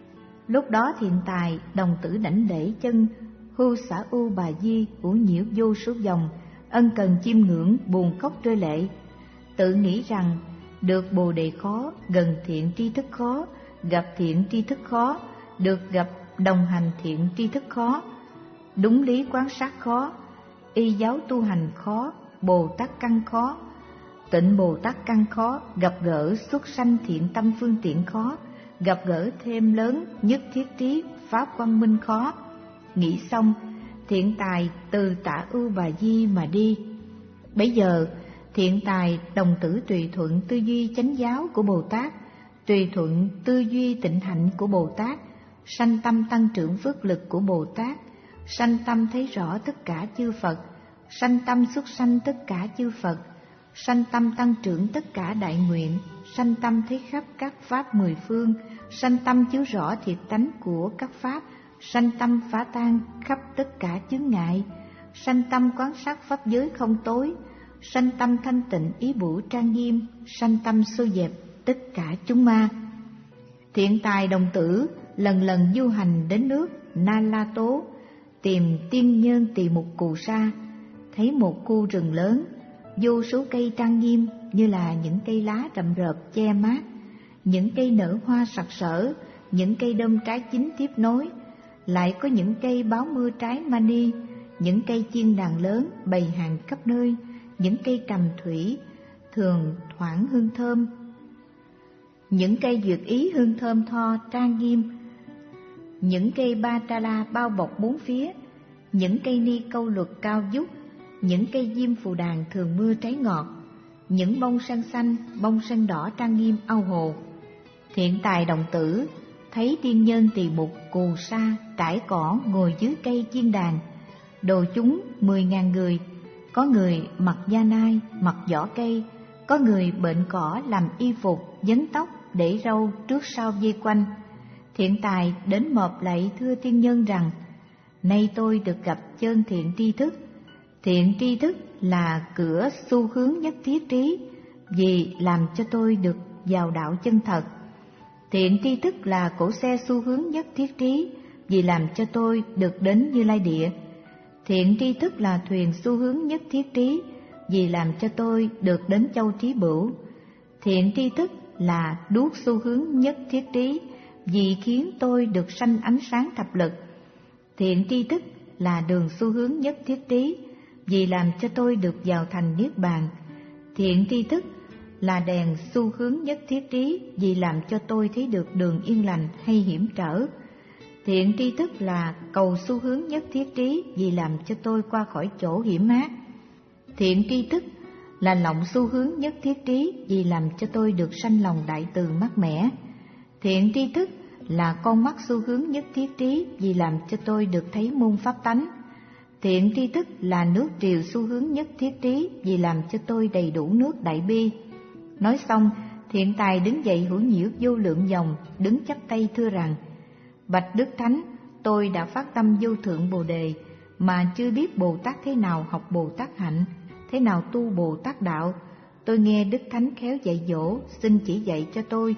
Lúc đó thiện tài đồng tử đảnh lễ chân Hưu Xả U Bà Di ủ nhiễu vô số vòng, ân cần chiêm ngưỡng, buồn khóc rơi lệ, tự nghĩ rằng được Bồ Đề khó, gần thiện tri thức khó, gặp thiện tri thức khó, được gặp đồng hành thiện tri thức khó, đúng lý quán sát khó, y giáo tu hành khó, Bồ Tát căn khó, tịnh Bồ Tát căn khó, gặp gỡ xuất sanh thiện tâm phương tiện khó, gặp gỡ thêm lớn nhất thiết trí pháp quang minh khó. Nghĩ xong, thiện tài từ Tả Ưu Bà Di mà đi. Bấy giờ thiện tài đồng tử tùy thuận tư duy chánh giáo của Bồ Tát, tùy thuận tư duy tịnh hạnh của Bồ Tát, sanh tâm tăng trưởng phước lực của Bồ Tát, sanh tâm thấy rõ tất cả chư Phật, sanh tâm xuất sanh tất cả chư Phật, sanh tâm tăng trưởng tất cả đại nguyện, sanh tâm thấy khắp các pháp mười phương, sanh tâm chiếu rõ thiệt tánh của các pháp, sanh tâm phá tan khắp tất cả chướng ngại, sanh tâm quán sát pháp giới không tối, sanh tâm thanh tịnh ý bủ trang nghiêm, sanh tâm xô dẹp tất cả chúng ma. Thiện tài đồng tử lần lần du hành đến nước Na La Tố, tìm tiên nhân Tỳ Mục Cù Sa, thấy một khu rừng lớn, vô số cây trang nghiêm như là những cây lá rậm rợp che mát, những cây nở hoa sặc sỡ, những cây đơm trái chín tiếp nối, lại có những cây báo mưa trái mani, những cây chiên đàn lớn bày hàng khắp nơi, những cây cầm thủy thường thoảng hương thơm, những cây duyệt ý hương thơm tho trang nghiêm, những cây ba tra la bao bọc bốn phía, những cây ni câu luật cao vút, những cây diêm phù đàn thường mưa trái ngọt, những bông sen xanh, bông sen đỏ trang nghiêm ao hồ. Thiện tài đồng tử thấy tiên nhân Tỳ Mục Cù Sa trải cỏ ngồi dưới cây chiên đàn, đồ chúng mười ngàn người, có người mặc da nai, mặc vỏ cây, có người bệnh cỏ làm y phục, vấn tóc, để râu trước sau vây quanh. Thiện tài đến mọp lạy thưa tiên nhân rằng: nay tôi được gặp chân thiện tri thức. Thiện tri thức là cửa xu hướng nhất thiết trí, vì làm cho tôi được vào đạo chân thật. Thiện tri thức là cỗ xe xu hướng nhất thiết trí, vì làm cho tôi được đến Như Lai Địa. Thiện tri thức là thuyền xu hướng nhất thiết trí, vì làm cho tôi được đến Châu Trí Bửu. Thiện tri thức là đuốc xu hướng nhất thiết trí, vì khiến tôi được sanh ánh sáng thập lực. Thiện tri thức là đường xu hướng nhất thiết trí, vì làm cho tôi được vào thành Niết Bàn. Thiện tri thức là đèn xu hướng nhất thiết trí, vì làm cho tôi thấy được đường yên lành hay hiểm trở. Thiện tri thức là cầu xu hướng nhất thiết trí, vì làm cho tôi qua khỏi chỗ hiểm ác. Thiện tri thức là lòng xu hướng nhất thiết trí, vì làm cho tôi được sanh lòng đại từ mát mẻ. Thiện tri thức là con mắt xu hướng nhất thiết trí vì làm cho tôi được thấy môn pháp tánh. Thiện tri thức là nước triều xu hướng nhất thiết trí vì làm cho tôi đầy đủ nước đại bi. Nói xong, Thiện Tài đứng dậy hữu nhiễu vô lượng dòng, đứng chắp tay thưa rằng: Bạch Đức Thánh, tôi đã phát tâm vô thượng Bồ Đề, mà chưa biết Bồ Tát thế nào học Bồ Tát hạnh, thế nào tu Bồ Tát đạo. Tôi nghe Đức Thánh khéo dạy dỗ, xin chỉ dạy cho tôi.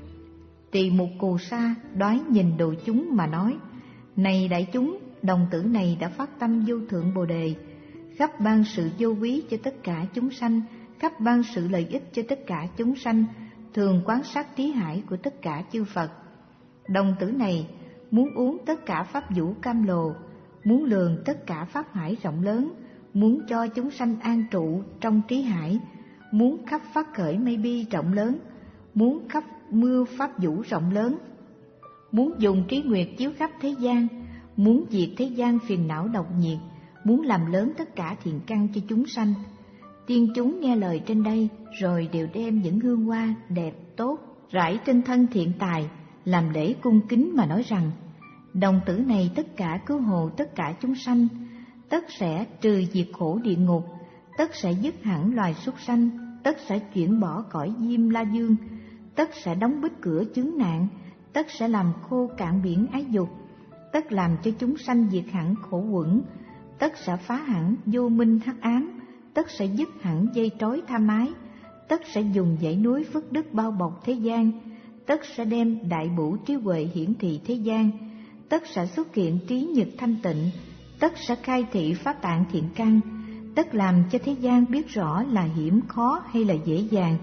Tỳ Mục Cù Sa đoái nhìn đồ chúng mà nói: Này đại chúng, đồng tử này đã phát tâm vô thượng Bồ Đề, khắp ban sự vô quý cho tất cả chúng sanh, khắp ban sự lợi ích cho tất cả chúng sanh, thường quán sát trí hải của tất cả chư Phật. Đồng tử này muốn uống tất cả pháp vũ cam lồ, muốn lường tất cả pháp hải rộng lớn, muốn cho chúng sanh an trụ trong trí hải, muốn khắp phát khởi mây bi rộng lớn, muốn khắp mưa pháp vũ rộng lớn, muốn dùng trí nguyệt chiếu khắp thế gian, muốn diệt thế gian phiền não độc nhiệt, muốn làm lớn tất cả thiện căn cho chúng sanh. Tiên chúng nghe lời trên đây rồi đều đem những hương hoa đẹp tốt rải trên thân Thiện Tài, làm lễ cung kính mà nói rằng: Đồng tử này tất cả cứu hộ tất cả chúng sanh, tất sẽ trừ diệt khổ địa ngục, tất sẽ dứt hẳn loài súc sanh, tất sẽ chuyển bỏ cõi diêm la dương, tất sẽ đóng bích cửa chướng nạn, tất sẽ làm khô cạn biển ái dục, tất làm cho chúng sanh diệt hẳn khổ uẩn, tất sẽ phá hẳn vô minh hắc ám, tất sẽ dứt hẳn dây trói tham ái, tất sẽ dùng dãy núi phước đức bao bọc thế gian, tất sẽ đem đại bổ trí huệ hiển thị thế gian, tất sẽ xuất hiện trí nhật thanh tịnh, tất sẽ khai thị pháp tạng thiện căn, tất làm cho thế gian biết rõ là hiểm khó hay là dễ dàng.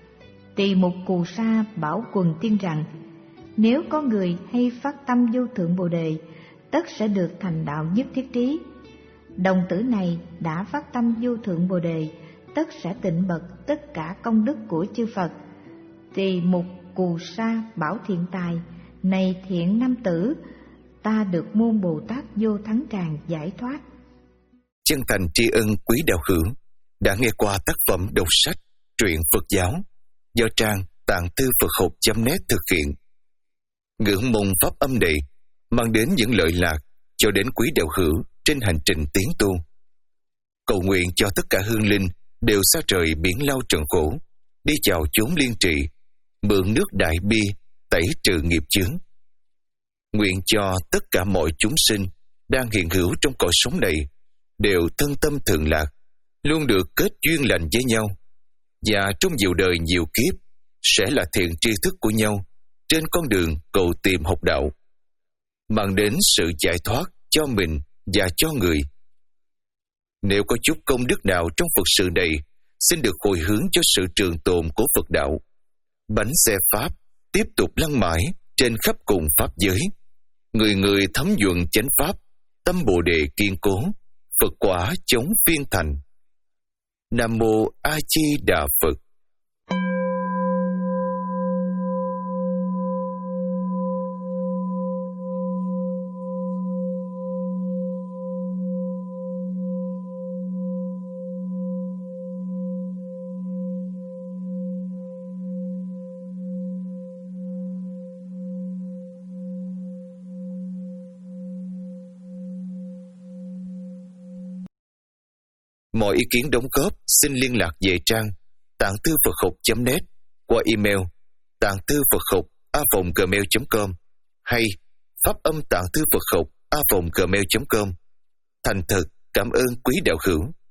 Tỳ Mục Cù Sa bảo quần tiên rằng: Nếu có người hay phát tâm vô thượng Bồ Đề, tất sẽ được thành đạo nhất thiết trí. Đồng tử này đã phát tâm vô thượng Bồ Đề, tất sẽ tịnh bậc tất cả công đức của chư Phật. Tỳ Mục Cù Sa bảo Thiện Tài: Này thiện nam tử, ta được môn Bồ Tát vô thắng tràng giải thoát. Chân thành tri ân quý đạo hữu đã nghe qua tác phẩm đọc sách truyện Phật giáo do trang tạng tư Phật học chấm net thực hiện. Ngưỡng mong pháp âm này mang đến những lợi lạc cho đến quý đạo hữu trên hành trình tiến tu. Cầu nguyện cho tất cả hương linh đều xa trời biển lao trần khổ, đi vào chốn liên trị, mượn nước đại bi tẩy trừ nghiệp chướng. Nguyện cho tất cả mọi chúng sinh đang hiện hữu trong cõi sống này đều thân tâm thường lạc, luôn được kết duyên lành với nhau, và trong nhiều đời nhiều kiếp sẽ là thiện tri thức của nhau trên con đường cầu tìm học đạo, mang đến sự giải thoát cho mình và cho người. Nếu có chút công đức nào trong Phật sự này, xin được hồi hướng cho sự trường tồn của Phật đạo. Bánh xe Pháp tiếp tục lăn mãi trên khắp cùng Pháp giới. Người người thấm nhuận chánh Pháp, tâm Bồ Đề kiên cố, Phật quả chống phiên thành. Nam Mô A Di Đà Phật. Mọi ý kiến đóng góp xin liên lạc về trang tạng tư Phật học chấm net qua email tạng tư Phật học a vòng gmail chấm com hay pháp âm tạng tư Phật học a vòng gmail chấm com. Thành thật cảm ơn quý đạo hữu.